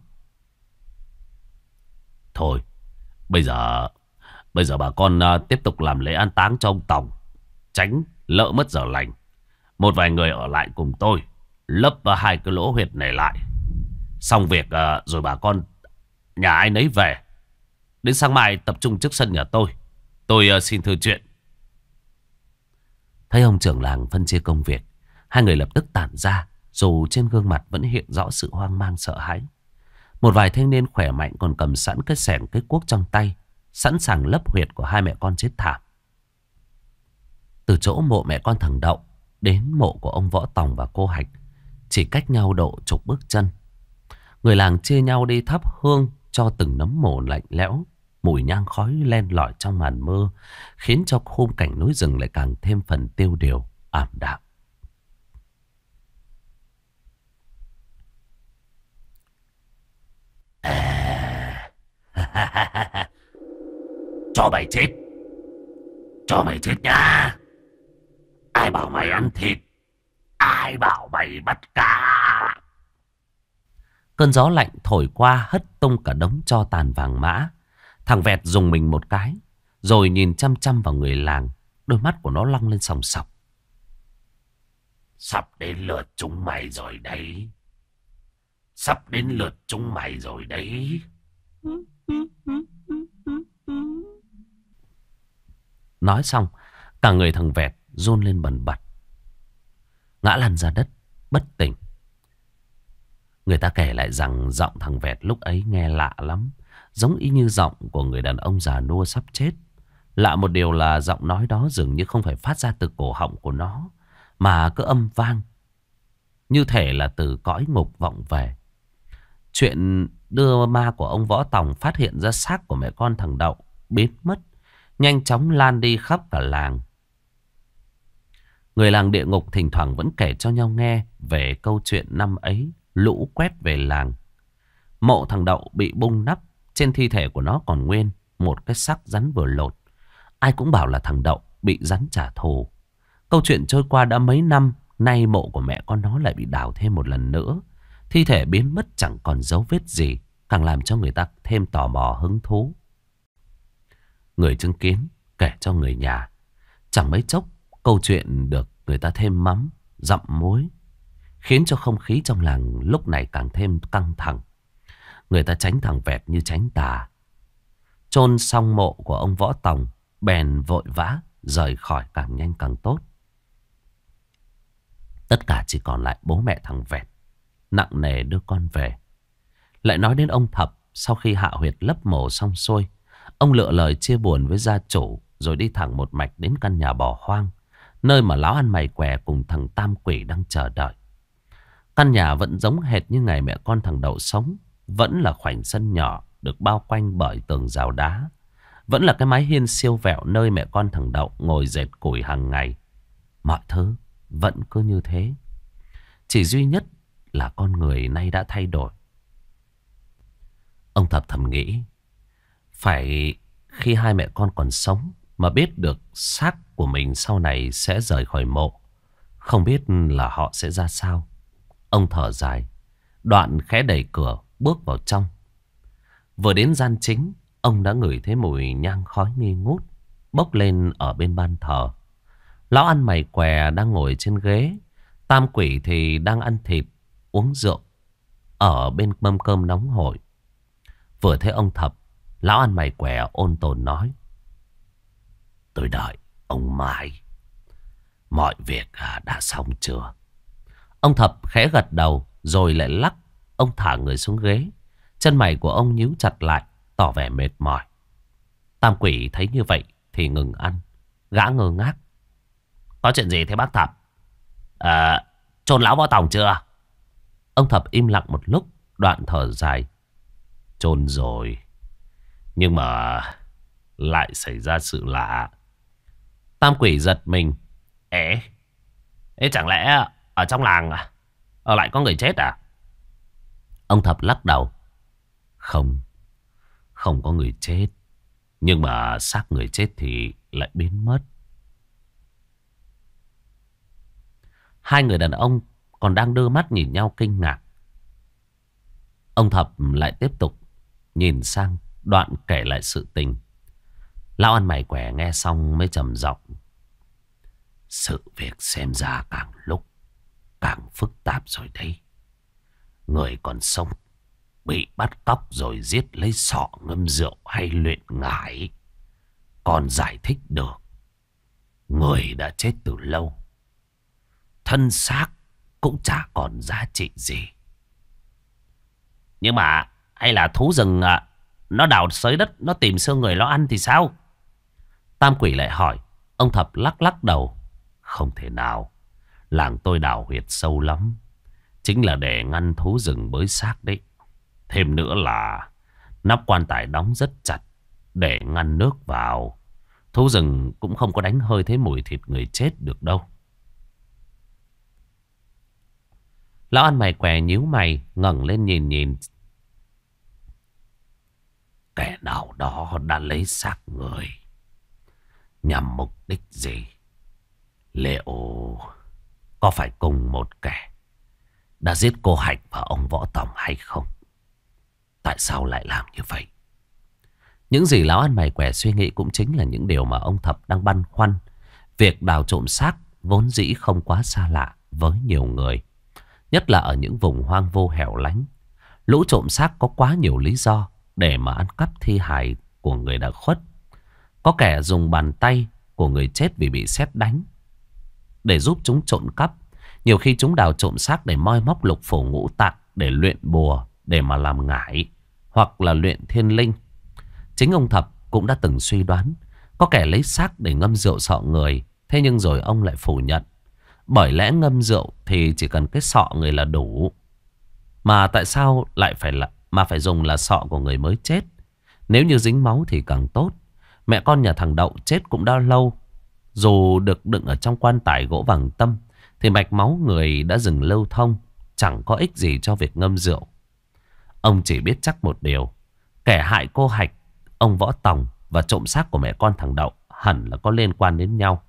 Thôi, bây giờ bà con tiếp tục làm lễ an táng cho ông Tòng, tránh lỡ mất giờ lành. Một vài người ở lại cùng tôi, lấp hai cái lỗ huyệt này lại. Xong việc rồi bà con nhà ai nấy về. Đến sáng mai tập trung trước sân nhà tôi. Tôi xin thưa chuyện. Thấy ông trưởng làng phân chia công việc, hai người lập tức tản ra, dù trên gương mặt vẫn hiện rõ sự hoang mang sợ hãi. Một vài thanh niên khỏe mạnh còn cầm sẵn cái xẻng cái cuốc trong tay, sẵn sàng lấp huyệt của hai mẹ con chết thảm. Từ chỗ mộ mẹ con thằng Đậu đến mộ của ông Võ Tòng và cô Hạch chỉ cách nhau độ chục bước chân. Người làng chia nhau đi thắp hương cho từng nấm mồ lạnh lẽo. Mùi nhang khói len lỏi trong màn mưa, khiến cho khung cảnh núi rừng lại càng thêm phần tiêu điều, ảm đạm. Cho mày chết. Cho mày chết nha. Ai bảo mày ăn thịt? Ai bảo mày bắt cá? Cơn gió lạnh thổi qua hất tung cả đống tro tàn vàng mã. Thằng Vẹt dùng mình một cái, rồi nhìn chăm chăm vào người làng. Đôi mắt của nó long lên sòng sọc. Sắp đến lượt chúng mày rồi đấy. Sắp đến lượt chúng mày rồi đấy. Nói xong, cả người thằng Vẹt run lên bần bật, ngã lăn ra đất bất tỉnh. Người ta kể lại rằng giọng thằng Vẹt lúc ấy nghe lạ lắm, giống y như giọng của người đàn ông già nua sắp chết. Lạ một điều là giọng nói đó dường như không phải phát ra từ cổ họng của nó, mà cứ âm vang, như thể là từ cõi ngục vọng về. Chuyện đưa ma của ông Võ Tòng phát hiện ra xác của mẹ con thằng Đậu biến mất, nhanh chóng lan đi khắp cả làng. Người làng địa ngục thỉnh thoảng vẫn kể cho nhau nghe về câu chuyện năm ấy lũ quét về làng. Mộ thằng Đậu bị bung nắp, trên thi thể của nó còn nguyên một cái xác rắn vừa lột. Ai cũng bảo là thằng Đậu bị rắn trả thù. Câu chuyện trôi qua đã mấy năm, nay mộ của mẹ con nó lại bị đào thêm một lần nữa. Thi thể biến mất chẳng còn dấu vết gì, càng làm cho người ta thêm tò mò hứng thú. Người chứng kiến kể cho người nhà. Chẳng mấy chốc, câu chuyện được người ta thêm mắm, dặm muối, khiến cho không khí trong làng lúc này càng thêm căng thẳng. Người ta tránh thằng Vẹt như tránh tà. Chôn xong mộ của ông Võ Tòng, bèn vội vã rời khỏi càng nhanh càng tốt. Tất cả chỉ còn lại bố mẹ thằng Vẹt, nặng nề đưa con về. Lại nói đến ông Thập, sau khi hạ huyệt lấp mộ xong xuôi, ông lựa lời chia buồn với gia chủ, rồi đi thẳng một mạch đến căn nhà bỏ hoang, nơi mà Lão Ăn Mày Què cùng thằng Tam Quỷ đang chờ đợi. Căn nhà vẫn giống hệt như ngày mẹ con thằng Đậu sống, vẫn là khoảnh sân nhỏ được bao quanh bởi tường rào đá, vẫn là cái mái hiên siêu vẹo nơi mẹ con thằng Đậu ngồi dệt củi hàng ngày. Mọi thứ vẫn cứ như thế, chỉ duy nhất là con người nay đã thay đổi. Ông Thập thầm nghĩ, phải khi hai mẹ con còn sống mà biết được xác của mình sau này sẽ rời khỏi mộ, không biết là họ sẽ ra sao. Ông thở dài, đoạn khẽ đẩy cửa bước vào trong. Vừa đến gian chính, ông đã ngửi thấy mùi nhang khói nghi ngút bốc lên ở bên ban thờ. Lão Ăn Mày Què đang ngồi trên ghế, Tam Quỷ thì đang ăn thịt, uống rượu ở bên mâm cơm nóng hổi. Vừa thấy ông Thập, Lão Ăn Mày Què ôn tồn nói: Tôi đợi ông mãi. Mọi việc đã xong chưa? Ông Thập khẽ gật đầu rồi lại lắc. Ông thả người xuống ghế, chân mày của ông nhíu chặt lại, tỏ vẻ mệt mỏi. Tam Quỷ thấy như vậy thì ngừng ăn. Gã ngơ ngác: Có chuyện gì thế bác Thập? Chôn lão Võ Tòng chưa? Ông Thập im lặng một lúc, đoạn thở dài. Chôn rồi. Nhưng mà lại xảy ra sự lạ. Tam Quỷ giật mình. Ê, chẳng lẽ ở trong làng lại có người chết à? Ông Thập lắc đầu. Không, không có người chết. Nhưng mà xác người chết thì lại biến mất. Hai người đàn ông còn đang đưa mắt nhìn nhau kinh ngạc. Ông Thập lại tiếp tục nhìn sang, đoạn kể lại sự tình. Lão ăn mày quẻ nghe xong mới trầm giọng. Sự việc xem ra càng lúc càng phức tạp rồi đấy. Người còn sống bị bắt cóc rồi giết lấy sọ ngâm rượu hay luyện ngải. Còn giải thích được người đã chết từ lâu. Thân xác cũng chả còn giá trị gì. Nhưng mà hay là thú rừng nó đào xới đất, nó tìm xương người nó ăn thì sao? Tam Quỷ lại hỏi. Ông Thập lắc lắc đầu. Không thể nào. Làng tôi đào huyệt sâu lắm, chính là để ngăn thú rừng bới xác đấy. Thêm nữa là nắp quan tài đóng rất chặt để ngăn nước vào. Thú rừng cũng không có đánh hơi thấy mùi thịt người chết được đâu. Lão ăn mày què nhíu mày, ngẩng lên nhìn. Kẻ nào đó đã lấy xác người nhằm mục đích gì? Liệu có phải cùng một kẻ đã giết cô Hạnh và ông Võ Tòng hay không? Tại sao lại làm như vậy? Những gì lão ăn mày quẻ suy nghĩ cũng chính là những điều mà ông Thập đang băn khoăn. Việc đào trộm xác vốn dĩ không quá xa lạ với nhiều người, nhất là ở những vùng hoang vô hẻo lánh. Lũ trộm xác có quá nhiều lý do để mà ăn cắp thi hài của người đã khuất. Có kẻ dùng bàn tay của người chết vì bị sét đánh để giúp chúng trộm cắp. Nhiều khi chúng đào trộm xác để moi móc lục phủ ngũ tạng, để luyện bùa, để mà làm ngải, hoặc là luyện thiên linh. Chính ông Thập cũng đã từng suy đoán có kẻ lấy xác để ngâm rượu sọ người. Thế nhưng rồi ông lại phủ nhận. Bởi lẽ ngâm rượu thì chỉ cần cái sọ người là đủ. Mà tại sao lại phải dùng là sọ của người mới chết? Nếu như dính máu thì càng tốt. Mẹ con nhà thằng Đậu chết cũng đã lâu. Dù được đựng ở trong quan tài gỗ vàng tâm thì mạch máu người đã dừng lưu thông, chẳng có ích gì cho việc ngâm rượu. Ông chỉ biết chắc một điều. Kẻ hại cô Hạch, ông Võ Tòng và trộm xác của mẹ con thằng Đậu hẳn là có liên quan đến nhau.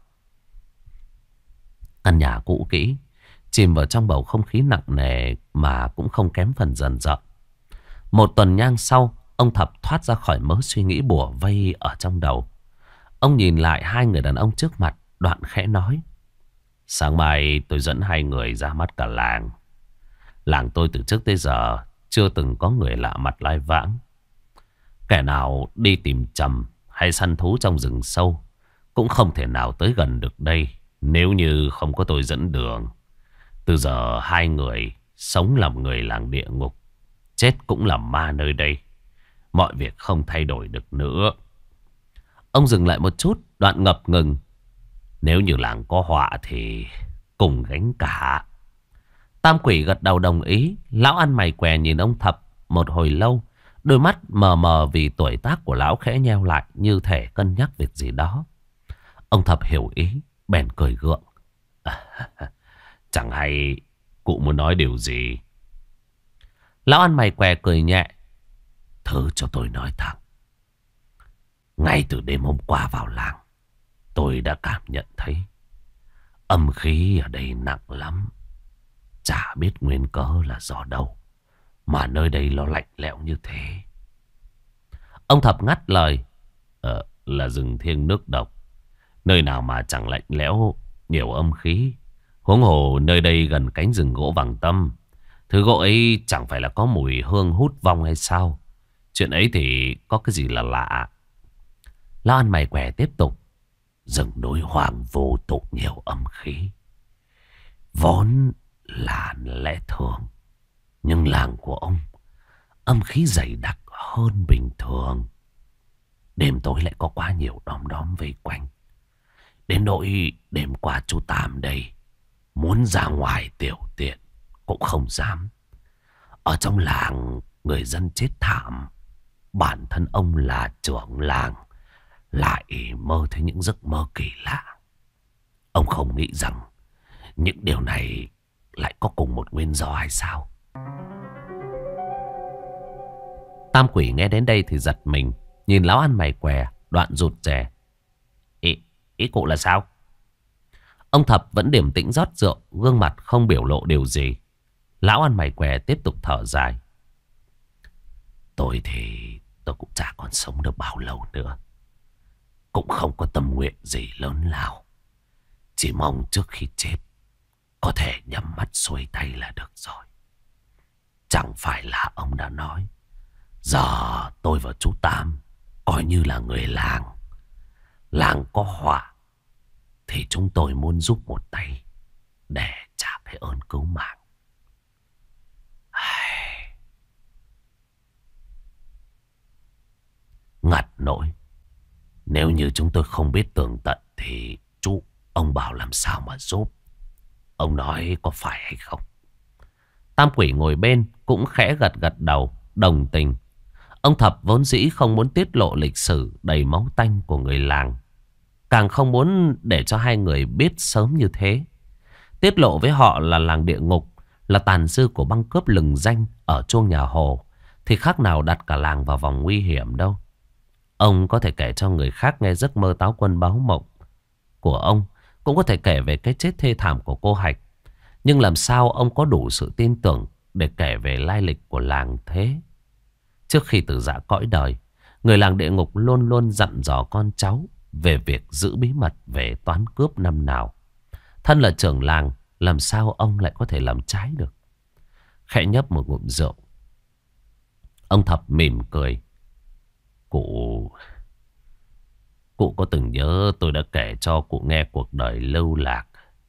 Căn nhà cũ kỹ, chìm vào trong bầu không khí nặng nề mà cũng không kém phần dần dần. Một tuần nhang sau, ông Thập thoát ra khỏi mớ suy nghĩ bủa vây ở trong đầu. Ông nhìn lại hai người đàn ông trước mặt, đoạn khẽ nói. Sáng mai tôi dẫn hai người ra mắt cả làng. Làng tôi từ trước tới giờ chưa từng có người lạ mặt lai vãng. Kẻ nào đi tìm trầm hay săn thú trong rừng sâu cũng không thể nào tới gần được đây nếu như không có tôi dẫn đường. Từ giờ hai người sống làm người làng địa ngục, chết cũng làm ma nơi đây. Mọi việc không thay đổi được nữa. Ông dừng lại một chút, đoạn ngập ngừng. Nếu như làng có họa thì cùng gánh cả. Tam Quỷ gật đầu đồng ý. Lão ăn mày què nhìn ông Thập một hồi lâu. Đôi mắt mờ mờ vì tuổi tác của lão khẽ nheo lại, như thể cân nhắc việc gì đó. Ông Thập hiểu ý, bèn cười gượng. Chẳng hay cụ muốn nói điều gì? Lão ăn mày què cười nhẹ. Thứ cho tôi nói thẳng. Ngay từ đêm hôm qua vào làng, tôi đã cảm nhận thấy âm khí ở đây nặng lắm. Chả biết nguyên cớ là do đâu mà nơi đây nó lạnh lẽo như thế. Ông Thập ngắt lời. Là rừng thiêng nước độc, nơi nào mà chẳng lạnh lẽo, nhiều âm khí. Huống hồ nơi đây gần cánh rừng gỗ vàng tâm. Thứ gỗ ấy chẳng phải là có mùi hương hút vong hay sao? Chuyện ấy thì có cái gì là lạ? Lão ăn mày què tiếp tục. Rừng núi hoang vô tụ nhiều âm khí, vốn là lẽ thường. Nhưng làng của ông âm khí dày đặc hơn bình thường. Đêm tối lại có quá nhiều đom đóm vây quanh. Đến nỗi đêm qua chú Tam đây muốn ra ngoài tiểu tiện cũng không dám. Ở trong làng người dân chết thảm. Bản thân ông là trưởng làng lại mơ thấy những giấc mơ kỳ lạ. Ông không nghĩ rằng những điều này lại có cùng một nguyên do hay sao? Tam Quỷ nghe đến đây thì giật mình, nhìn lão ăn mày què, đoạn rụt rè. Ý cụ là sao? Ông Thập vẫn điềm tĩnh rót rượu, gương mặt không biểu lộ điều gì. Lão ăn mày què tiếp tục thở dài. Tôi cũng chả còn sống được bao lâu nữa. Cũng không có tâm nguyện gì lớn lao. Chỉ mong trước khi chết có thể nhắm mắt xuôi tay là được rồi. Chẳng phải là ông đã nói giờ tôi và chú Tam coi như là người làng. Làng có họa thì chúng tôi muốn giúp một tay để trả cái ơn cứu mạng. Ngặt nỗi, nếu như chúng tôi không biết tường tận thì ông bảo làm sao mà giúp. Ông nói có phải hay không? Tam Quỷ ngồi bên cũng khẽ gật gật đầu, đồng tình. Ông Thập vốn dĩ không muốn tiết lộ lịch sử đầy máu tanh của người làng, càng không muốn để cho hai người biết sớm như thế. Tiết lộ với họ là làng địa ngục, là tàn dư của băng cướp lừng danh ở chuông nhà Hồ, thì khác nào đặt cả làng vào vòng nguy hiểm đâu. Ông có thể kể cho người khác nghe giấc mơ táo quân báo mộng của ông, cũng có thể kể về cái chết thê thảm của cô Hạch. Nhưng làm sao ông có đủ sự tin tưởng để kể về lai lịch của làng thế? Trước khi từ giã cõi đời, người làng địa ngục luôn luôn dặn dò con cháu về việc giữ bí mật về toán cướp năm nào. Thân là trưởng làng, làm sao ông lại có thể làm trái được? Khẽ nhấp một ngụm rượu, ông Thập mỉm cười. Cụ có từng nhớ tôi đã kể cho cụ nghe cuộc đời lưu lạc.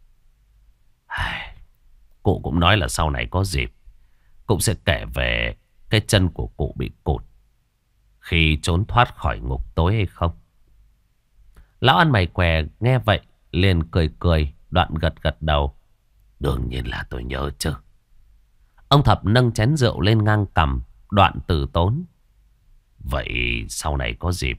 Cụ cũng nói là sau này có dịp cũng sẽ kể về cái chân của cụ bị cụt khi trốn thoát khỏi ngục tối hay không? Lão ăn mày què nghe vậy liền cười cười, đoạn gật gật đầu. Đương nhiên là tôi nhớ chứ. Ông Thập nâng chén rượu lên ngang cằm, đoạn từ tốn. Vậy sau này có dịp...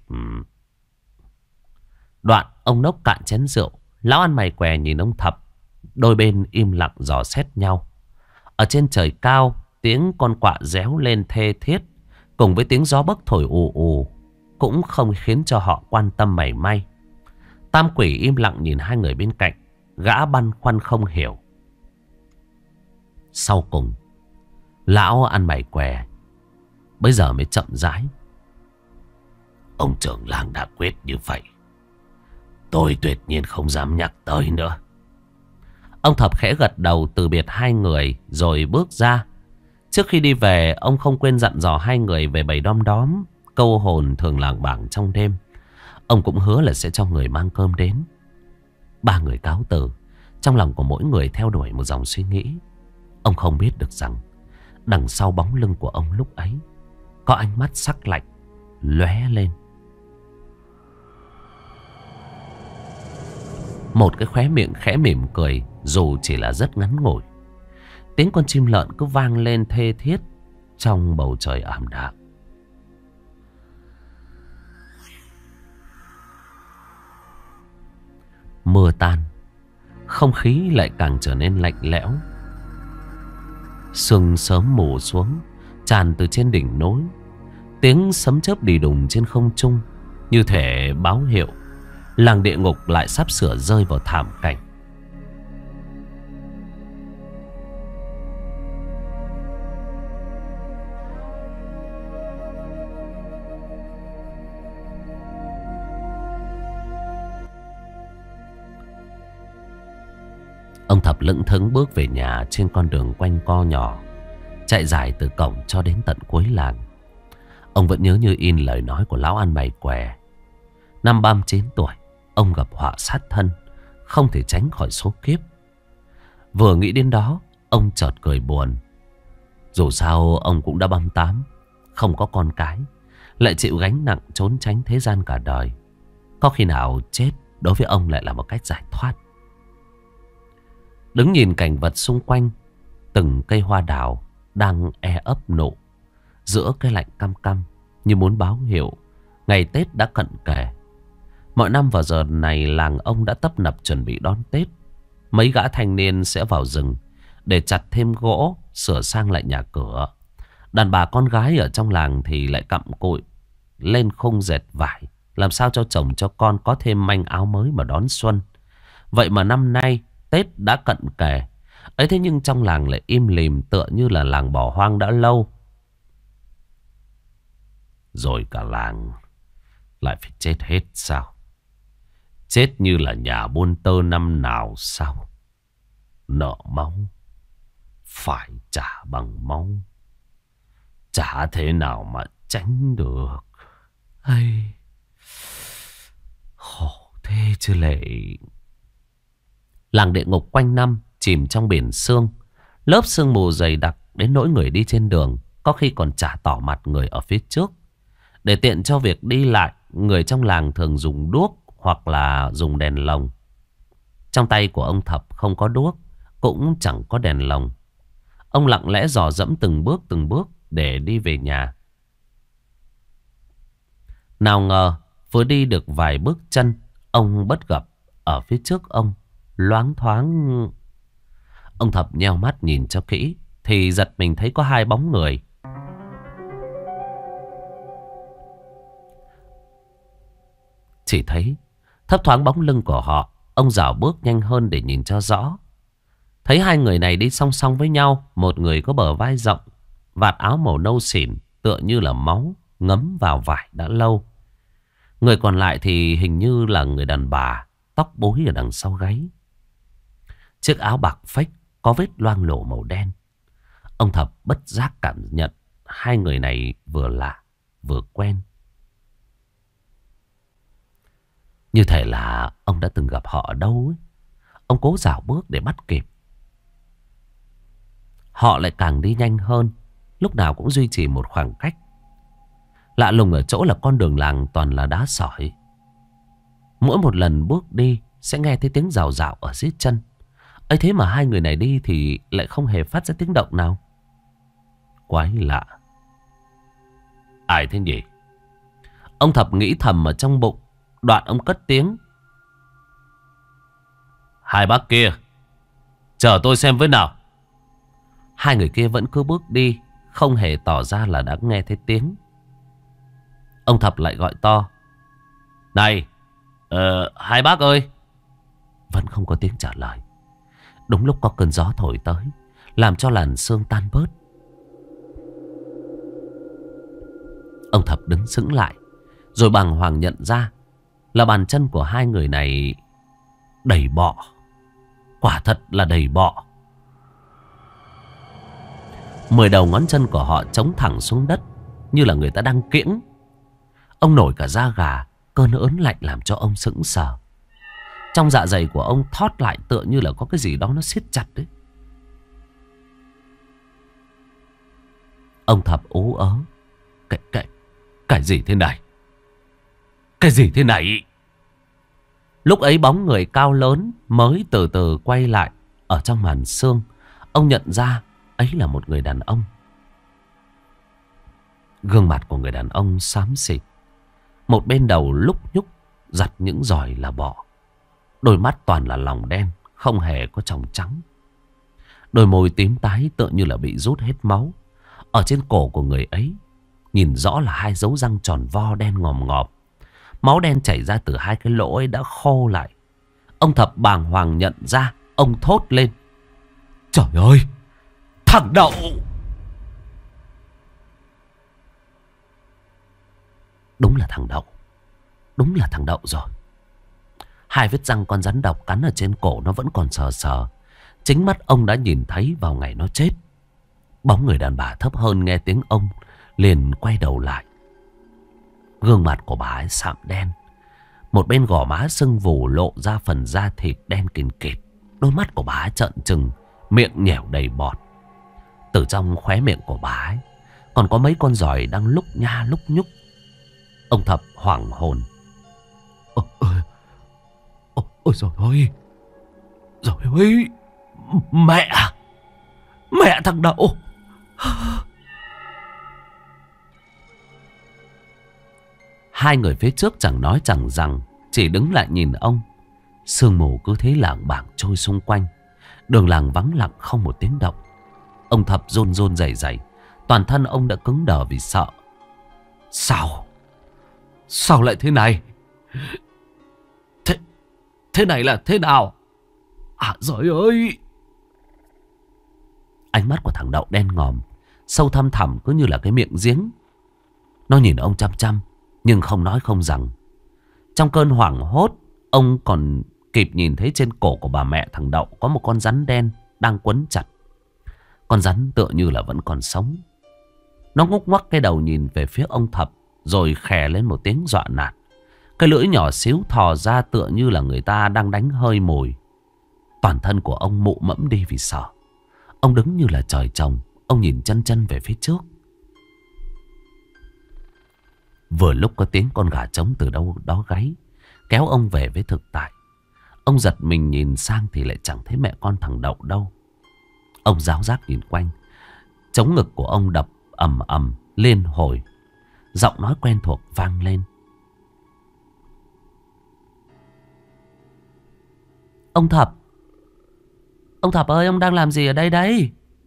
Đoạn ông nốc cạn chén rượu. Lão ăn mày què nhìn ông Thập. Đôi bên im lặng dò xét nhau. Ở trên trời cao, tiếng con quạ réo lên thê thiết, cùng với tiếng gió bấc thổi ù ù, cũng không khiến cho họ quan tâm mảy may. Tam Quỷ im lặng nhìn hai người bên cạnh, gã băn khoăn không hiểu. Sau cùng, lão ăn mày què bây giờ mới chậm rãi. Ông trưởng làng đã quyết như vậy, tôi tuyệt nhiên không dám nhắc tới nữa. Ông Thập khẽ gật đầu từ biệt hai người rồi bước ra. Trước khi đi về, ông không quên dặn dò hai người về bầy đom đóm, câu hồn thường lảng bảng trong đêm. Ông cũng hứa là sẽ cho người mang cơm đến. Ba người cáo từ. Trong lòng của mỗi người theo đuổi một dòng suy nghĩ. Ông không biết được rằng đằng sau bóng lưng của ông lúc ấy có ánh mắt sắc lạnh lóe lên. Một cái khóe miệng khẽ mỉm cười, dù chỉ là rất ngắn ngủi. Tiếng con chim lợn cứ vang lên thê thiết trong bầu trời ảm đạm. Mưa tan, không khí lại càng trở nên lạnh lẽo. Sương sớm mù xuống, tràn từ trên đỉnh núi. Tiếng sấm chớp đì đùng trên không trung, như thể báo hiệu làng địa ngục lại sắp sửa rơi vào thảm cảnh. Ông Thập lững thững bước về nhà trên con đường quanh co nhỏ, chạy dài từ cổng cho đến tận cuối làng. Ông vẫn nhớ như in lời nói của lão ăn mày què. Năm 39 tuổi, ông gặp họa sát thân, không thể tránh khỏi số kiếp. Vừa nghĩ đến đó, ông chợt cười buồn. Dù sao ông cũng đã 38, không có con cái, lại chịu gánh nặng trốn tránh thế gian cả đời. Có khi nào chết đối với ông lại là một cách giải thoát. Đứng nhìn cảnh vật xung quanh, từng cây hoa đào đang ấp nụ giữa cái lạnh căm căm, như muốn báo hiệu ngày Tết đã cận kề. Mọi năm vào giờ này làng ông đã tấp nập chuẩn bị đón Tết. Mấy gã thanh niên sẽ vào rừng để chặt thêm gỗ, sửa sang lại nhà cửa. Đàn bà con gái ở trong làng thì lại cặm cụi lên khung dệt vải, làm sao cho chồng cho con có thêm manh áo mới mà đón xuân. Vậy mà năm nay Tết đã cận kề ấy, thế nhưng trong làng lại im lìm, tựa như là làng bỏ hoang đã lâu. Rồi cả làng lại phải chết hết sao? Chết như là nhà buôn tơ năm nào sao? Nợ máu phải trả bằng máu, chả thế nào mà tránh được. Hay khổ thế chứ lệ. Làng địa ngục quanh năm chìm trong biển sương. Lớp sương mù dày đặc đến nỗi người đi trên đường có khi còn chả tỏ mặt người ở phía trước. Để tiện cho việc đi lại, người trong làng thường dùng đuốc hoặc là dùng đèn lồng. Trong tay của ông Thập không có đuốc, cũng chẳng có đèn lồng. Ông lặng lẽ dò dẫm từng bước để đi về nhà. Nào ngờ vừa đi được vài bước chân, ông bất gặp ở phía trước ông loáng thoáng. Ông Thập nheo mắt nhìn cho kỹ thì giật mình thấy có hai bóng người. Chỉ thấy thấp thoáng bóng lưng của họ. Ông dạo bước nhanh hơn để nhìn cho rõ. Thấy hai người này đi song song với nhau. Một người có bờ vai rộng, vạt áo màu nâu xỉn, tựa như là máu ngấm vào vải đã lâu. Người còn lại thì hình như là người đàn bà, tóc búi ở đằng sau gáy. Chiếc áo bạc phếch có vết loang lổ màu đen. Ông Thập bất giác cảm nhận hai người này vừa lạ vừa quen. Như thể là ông đã từng gặp họ ở đâu ấy. Ông cố dạo bước để bắt kịp. Họ lại càng đi nhanh hơn, lúc nào cũng duy trì một khoảng cách. Lạ lùng ở chỗ là con đường làng toàn là đá sỏi. Mỗi một lần bước đi sẽ nghe thấy tiếng rào rào ở dưới chân. ấy thế mà hai người này đi thì lại không hề phát ra tiếng động nào. Quái lạ. Ai thế nhỉ? Ông Thập nghĩ thầm ở trong bụng. Đoạn ông cất tiếng. Hai bác kia, chờ tôi xem với nào. Hai người kia vẫn cứ bước đi, không hề tỏ ra là đã nghe thấy tiếng. Ông Thập lại gọi to. Này, hai bác ơi. Vẫn không có tiếng trả lời. Đúng lúc có cơn gió thổi tới, làm cho làn sương tan bớt. Ông Thập đứng sững lại, rồi bàng hoàng nhận ra là bàn chân của hai người này đầy bọ. Quả thật là đầy bọ. 10 đầu ngón chân của họ chống thẳng xuống đất, như là người ta đang kiễng. Ông nổi cả da gà. Cơn ớn lạnh làm cho ông sững sờ. Trong dạ dày của ông thót lại, tựa như là có cái gì đó nó siết chặt đấy. Ông Thập ú ớ. Cái gì thế này? Cái gì thế này? Lúc ấy bóng người cao lớn mới từ từ quay lại. Ở trong màn sương, ông nhận ra ấy là một người đàn ông. Gương mặt của người đàn ông xám xịt. Một bên đầu lúc nhúc giặt những giòi là bọ. Đôi mắt toàn là lòng đen, không hề có tròng trắng. Đôi môi tím tái tựa như là bị rút hết máu. Ở trên cổ của người ấy nhìn rõ là hai dấu răng tròn vo đen ngòm ngọp. Máu đen chảy ra từ hai cái lỗ ấy đã khô lại. Ông Thập bàng hoàng nhận ra. Ông thốt lên. Trời ơi, thằng Đậu! Đúng là thằng Đậu. Đúng là thằng Đậu rồi. Hai vết răng con rắn độc cắn ở trên cổ nó vẫn còn sờ sờ. Chính mắt ông đã nhìn thấy vào ngày nó chết. Bóng người đàn bà thấp hơn nghe tiếng ông liền quay đầu lại. Gương mặt của bà ấy sạm đen. Một bên gò má sưng vù lộ ra phần da thịt đen kìn kịt. Đôi mắt của bà ấy trợn trừng, miệng nhẻo đầy bọt. Từ trong khóe miệng của bà ấy còn có mấy con giòi đang lúc nha lúc nhúc. Ông Thập hoảng hồn. Ôi trời ơi. Trời ơi. Mẹ. Mẹ thằng Đậu. Hai người phía trước chẳng nói chẳng rằng, chỉ đứng lại nhìn ông. Sương mù cứ thế lảng bảng trôi xung quanh. Đường làng vắng lặng không một tiếng động. Ông Thập run run rẩy rẩy, toàn thân ông đã cứng đờ vì sợ. Sao lại thế này? Thế này là thế nào? À giời ơi. Ánh mắt của thằng Đậu đen ngòm, sâu thăm thẳm cứ như là cái miệng giếng. Nó nhìn ông chăm chăm, nhưng không nói không rằng. Trong cơn hoảng hốt, ông còn kịp nhìn thấy trên cổ của bà mẹ thằng Đậu có một con rắn đen đang quấn chặt. Con rắn tựa như là vẫn còn sống. Nó ngúc ngoắc cái đầu nhìn về phía ông Thập, rồi khè lên một tiếng dọa nạt. Cái lưỡi nhỏ xíu thò ra tựa như là người ta đang đánh hơi mồi. Toàn thân của ông mụ mẫm đi vì sợ. Ông đứng như là trời trồng. Ông nhìn chân chân về phía trước. Vừa lúc có tiếng con gà trống từ đâu đó gáy, kéo ông về với thực tại. Ông giật mình nhìn sang thì lại chẳng thấy mẹ con thằng Đậu đâu. Ông ráo rác nhìn quanh. Trống ngực của ông đập ầm ầm liên hồi. Giọng nói quen thuộc vang lên. Ông Thập. Ông Thập ơi, ông đang làm gì ở đây đấy?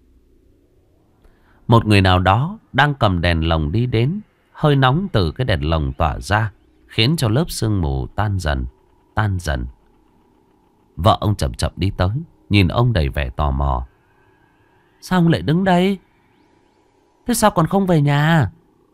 Một người nào đó đang cầm đèn lồng đi đến. Hơi nóng từ cái đèn lồng tỏa ra, khiến cho lớp sương mù tan dần. Vợ ông chậm chậm đi tới, nhìn ông đầy vẻ tò mò. Sao ông lại đứng đây? Thế sao còn không về nhà?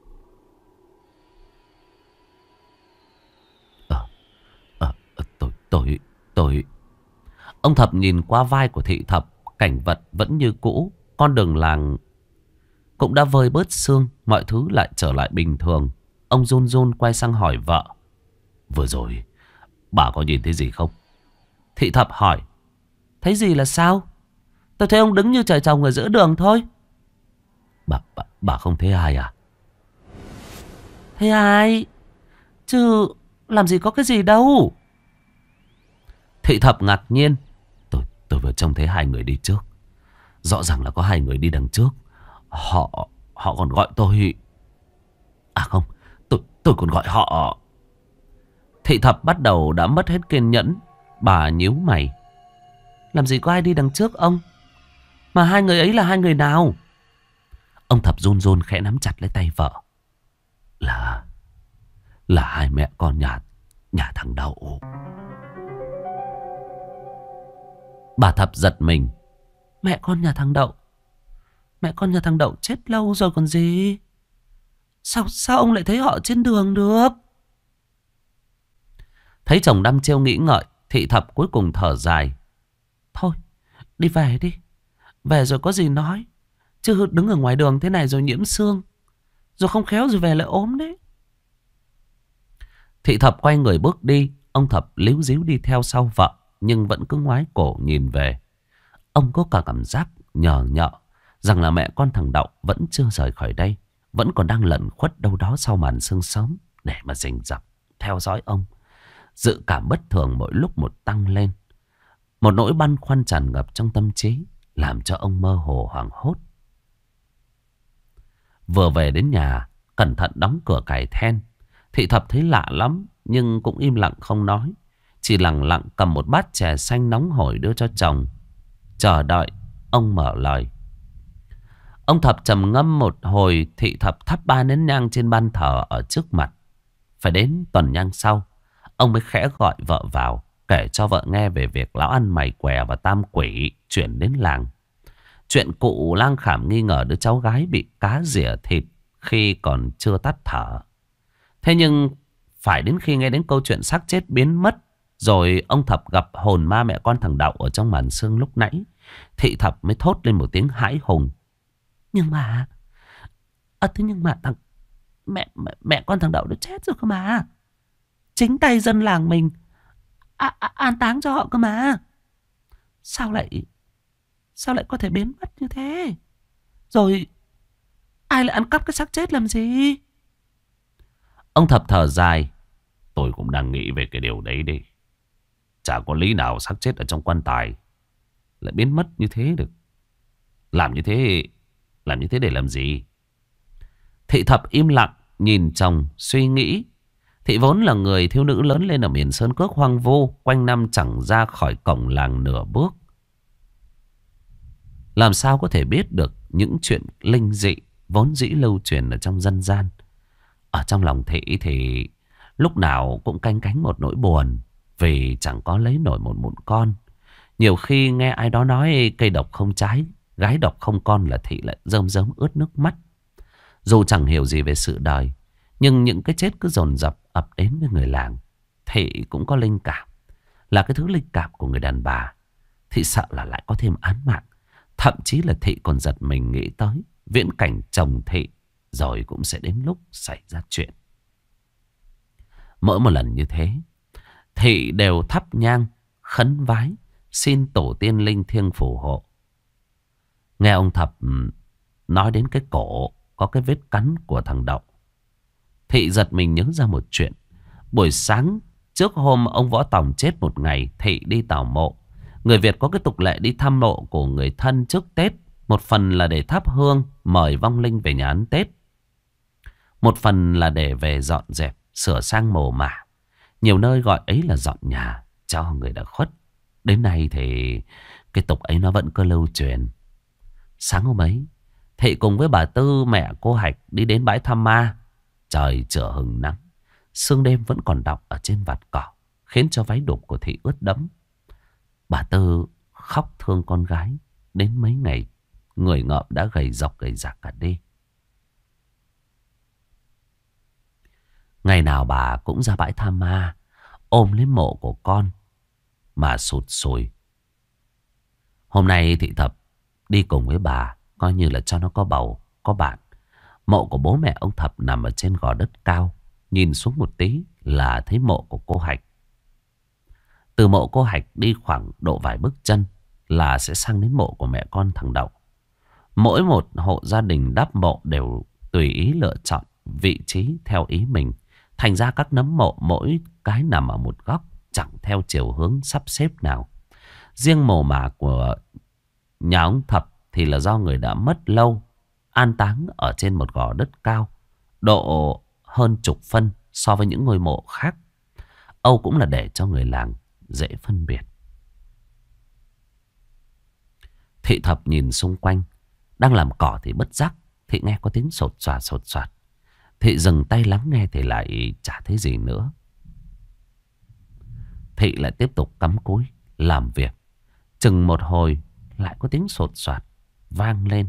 Tôi. Ông Thập nhìn qua vai của thị Thập. Cảnh vật vẫn như cũ. Con đường làng cũng đã vơi bớt sương. Mọi thứ lại trở lại bình thường. Ông run run quay sang hỏi vợ. Vừa rồi bà có nhìn thấy gì không? Thị Thập hỏi. Thấy gì là sao? Tôi thấy ông đứng như trời trồng ở giữa đường thôi. Bà không thấy ai à? Thấy ai? Chứ làm gì có cái gì đâu. Thị Thập ngạc nhiên. Tôi vừa trông thấy hai người đi trước. Rõ ràng là có hai người đi đằng trước. Họ còn gọi tôi. À không, tôi còn gọi họ. Thị Thập bắt đầu đã mất hết kiên nhẫn. Bà nhíu mày. Làm gì có ai đi đằng trước ông? Mà hai người ấy là hai người nào? Ông Thập run run khẽ nắm chặt lấy tay vợ. Là hai mẹ con nhà thằng Đậu. Bà Thập giật mình. Mẹ con nhà thằng Đậu? Mẹ con nhà thằng Đậu chết lâu rồi còn gì. Sao ông lại thấy họ trên đường được? Thấy chồng đăm chiêu nghĩ ngợi, Thị Thập cuối cùng thở dài. Thôi, đi về đi. Về rồi có gì nói. Chứ đứng ở ngoài đường thế này rồi nhiễm sương. Rồi không khéo rồi về lại ốm đấy. Thị Thập quay người bước đi. Ông Thập líu díu đi theo sau vợ, nhưng vẫn cứ ngoái cổ nhìn về. Ông có cả cảm giác nhờ nhợ rằng là mẹ con thằng Đậu vẫn chưa rời khỏi đây, vẫn còn đang lẩn khuất đâu đó sau màn sương sớm để mà rình rập theo dõi ông. Dự cảm bất thường mỗi lúc một tăng lên. Một nỗi băn khoăn tràn ngập trong tâm trí, làm cho ông mơ hồ hoảng hốt. Vừa về đến nhà, cẩn thận đóng cửa cài then, Thị Thập thấy lạ lắm, nhưng cũng im lặng không nói. Chỉ lặng lặng cầm một bát chè xanh nóng hổi đưa cho chồng, chờ đợi ông mở lời. Ông Thập trầm ngâm một hồi. Thị Thập thắp 3 nén nhang trên ban thờ ở trước mặt. Phải đến tuần nhang sau, ông mới khẽ gọi vợ vào, kể cho vợ nghe về việc lão ăn mày què và tam quỷ chuyển đến làng. Chuyện cụ lang khảm nghi ngờ đứa cháu gái bị cá rỉa thịt khi còn chưa tắt thở. Thế nhưng phải đến khi nghe đến câu chuyện xác chết biến mất, rồi ông Thập gặp hồn ma mẹ con thằng Đậu ở trong màn sương lúc nãy, Thị Thập mới thốt lên một tiếng hãi hùng. Nhưng mà thế nhưng mà mẹ con thằng Đậu nó chết rồi cơ mà. Chính tay dân làng mình an táng cho họ cơ mà. Sao lại có thể biến mất như thế? Rồi ai lại ăn cắp cái xác chết làm gì? Ông Thập thở dài. Tôi cũng đang nghĩ về cái điều đấy đi. Chả có lý nào xác chết ở trong quan tài lại biến mất như thế được. Làm như thế để làm gì? Thị Thập im lặng nhìn chồng suy nghĩ. Thị vốn là người thiếu nữ lớn lên ở miền sơn cước hoang vu, quanh năm chẳng ra khỏi cổng làng nửa bước. Làm sao có thể biết được những chuyện linh dị vốn dĩ lưu truyền ở trong dân gian. Ở trong lòng Thị thì lúc nào cũng canh cánh một nỗi buồn, vì chẳng có lấy nổi một mụn con. Nhiều khi nghe ai đó nói cây độc không trái, gái độc không con là Thị lại rơm rớm ướt nước mắt. Dù chẳng hiểu gì về sự đời, nhưng những cái chết cứ dồn dập ập đến với người làng. Thị cũng có linh cảm, là cái thứ linh cảm của người đàn bà. Thị sợ là lại có thêm án mạng. Thậm chí là Thị còn giật mình nghĩ tới viễn cảnh chồng Thị rồi cũng sẽ đến lúc xảy ra chuyện. Mỗi một lần như thế, Thị đều thắp nhang khấn vái, xin tổ tiên linh thiêng phù hộ. Nghe ông Thập nói đến cái cổ có cái vết cắn của thằng Đậu, Thị giật mình nhớ ra một chuyện. Buổi sáng trước hôm ông Võ Tòng chết một ngày, Thị đi tảo mộ. Người Việt có cái tục lệ đi thăm mộ của người thân trước Tết. Một phần là để thắp hương mời vong linh về nhà ăn Tết, một phần là để về dọn dẹp sửa sang mồ mả. Nhiều nơi gọi ấy là dọn nhà cho người đã khuất. Đến nay thì cái tục ấy nó vẫn cứ lưu truyền. Sáng hôm ấy, Thị cùng với bà Tư mẹ cô Hạch đi đến bãi Tham Ma. Trời chửa hừng nắng, sương đêm vẫn còn đọng ở trên vạt cỏ, khiến cho váy đục của Thị ướt đẫm. Bà Tư khóc thương con gái. Đến mấy ngày, người ngợm đã gầy dọc gầy rạc cả đi. Ngày nào bà cũng ra bãi Tham Ma, ôm lấy mộ của con mà sụt sùi. Hôm nay Thị Thập đi cùng với bà, coi như là cho nó có bầu, có bạn. Mộ của bố mẹ ông Thập nằm ở trên gò đất cao. Nhìn xuống một tí là thấy mộ của cô Hạch. Từ mộ cô Hạch đi khoảng độ vài bước chân là sẽ sang đến mộ của mẹ con thằng Đậu. Mỗi một hộ gia đình đắp mộ đều tùy ý lựa chọn vị trí theo ý mình. Thành ra các nấm mộ mỗi cái nằm ở một góc, chẳng theo chiều hướng sắp xếp nào. Riêng mồ mả của nhà ông Thập thì là do người đã mất lâu, an táng ở trên một gò đất cao, độ hơn chục phân so với những ngôi mộ khác. Âu cũng là để cho người làng dễ phân biệt. Thị Thập nhìn xung quanh, đang làm cỏ thì bất giác Thị nghe có tiếng sột soạt sột soạt. Thị dừng tay lắng nghe thì lại chả thấy gì nữa. Thị lại tiếp tục cắm cúi làm việc. Chừng một hồi lại có tiếng sột soạt vang lên.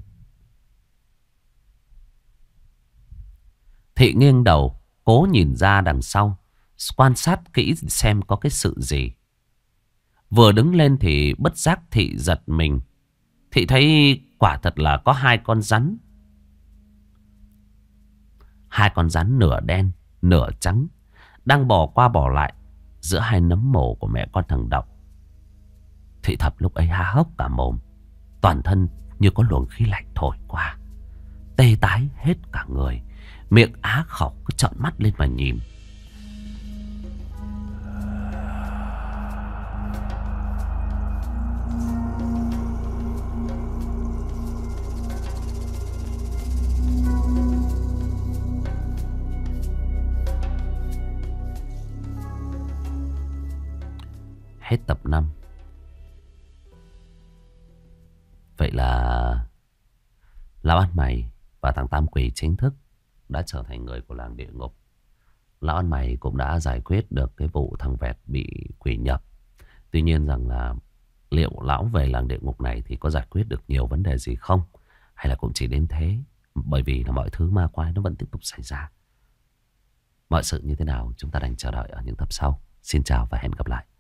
Thị nghiêng đầu cố nhìn ra đằng sau, quan sát kỹ xem có cái sự gì. Vừa đứng lên thì bất giác Thị giật mình. Thị thấy quả thật là có hai con rắn. Hai con rắn nửa đen nửa trắng đang bò qua bò lại giữa hai nấm mồ của mẹ con thằng Đậu. Thị Thập lúc ấy há hốc cả mồm, toàn thân như có luồng khí lạnh thổi qua, tê tái hết cả người, miệng á khẩu cứ trợn mắt lên mà nhìn. Hết tập 5. Vậy là Lão Ăn Mày và thằng Tam Quỷ chính thức đã trở thành người của làng địa ngục. Lão Ăn Mày cũng đã giải quyết được cái vụ thằng Vẹt bị quỷ nhập. Tuy nhiên rằng là liệu lão về làng địa ngục này thì có giải quyết được nhiều vấn đề gì không? Hay là cũng chỉ đến thế? Bởi vì là mọi thứ ma quái nó vẫn tiếp tục xảy ra. Mọi sự như thế nào chúng ta đành chờ đợi ở những tập sau. Xin chào và hẹn gặp lại.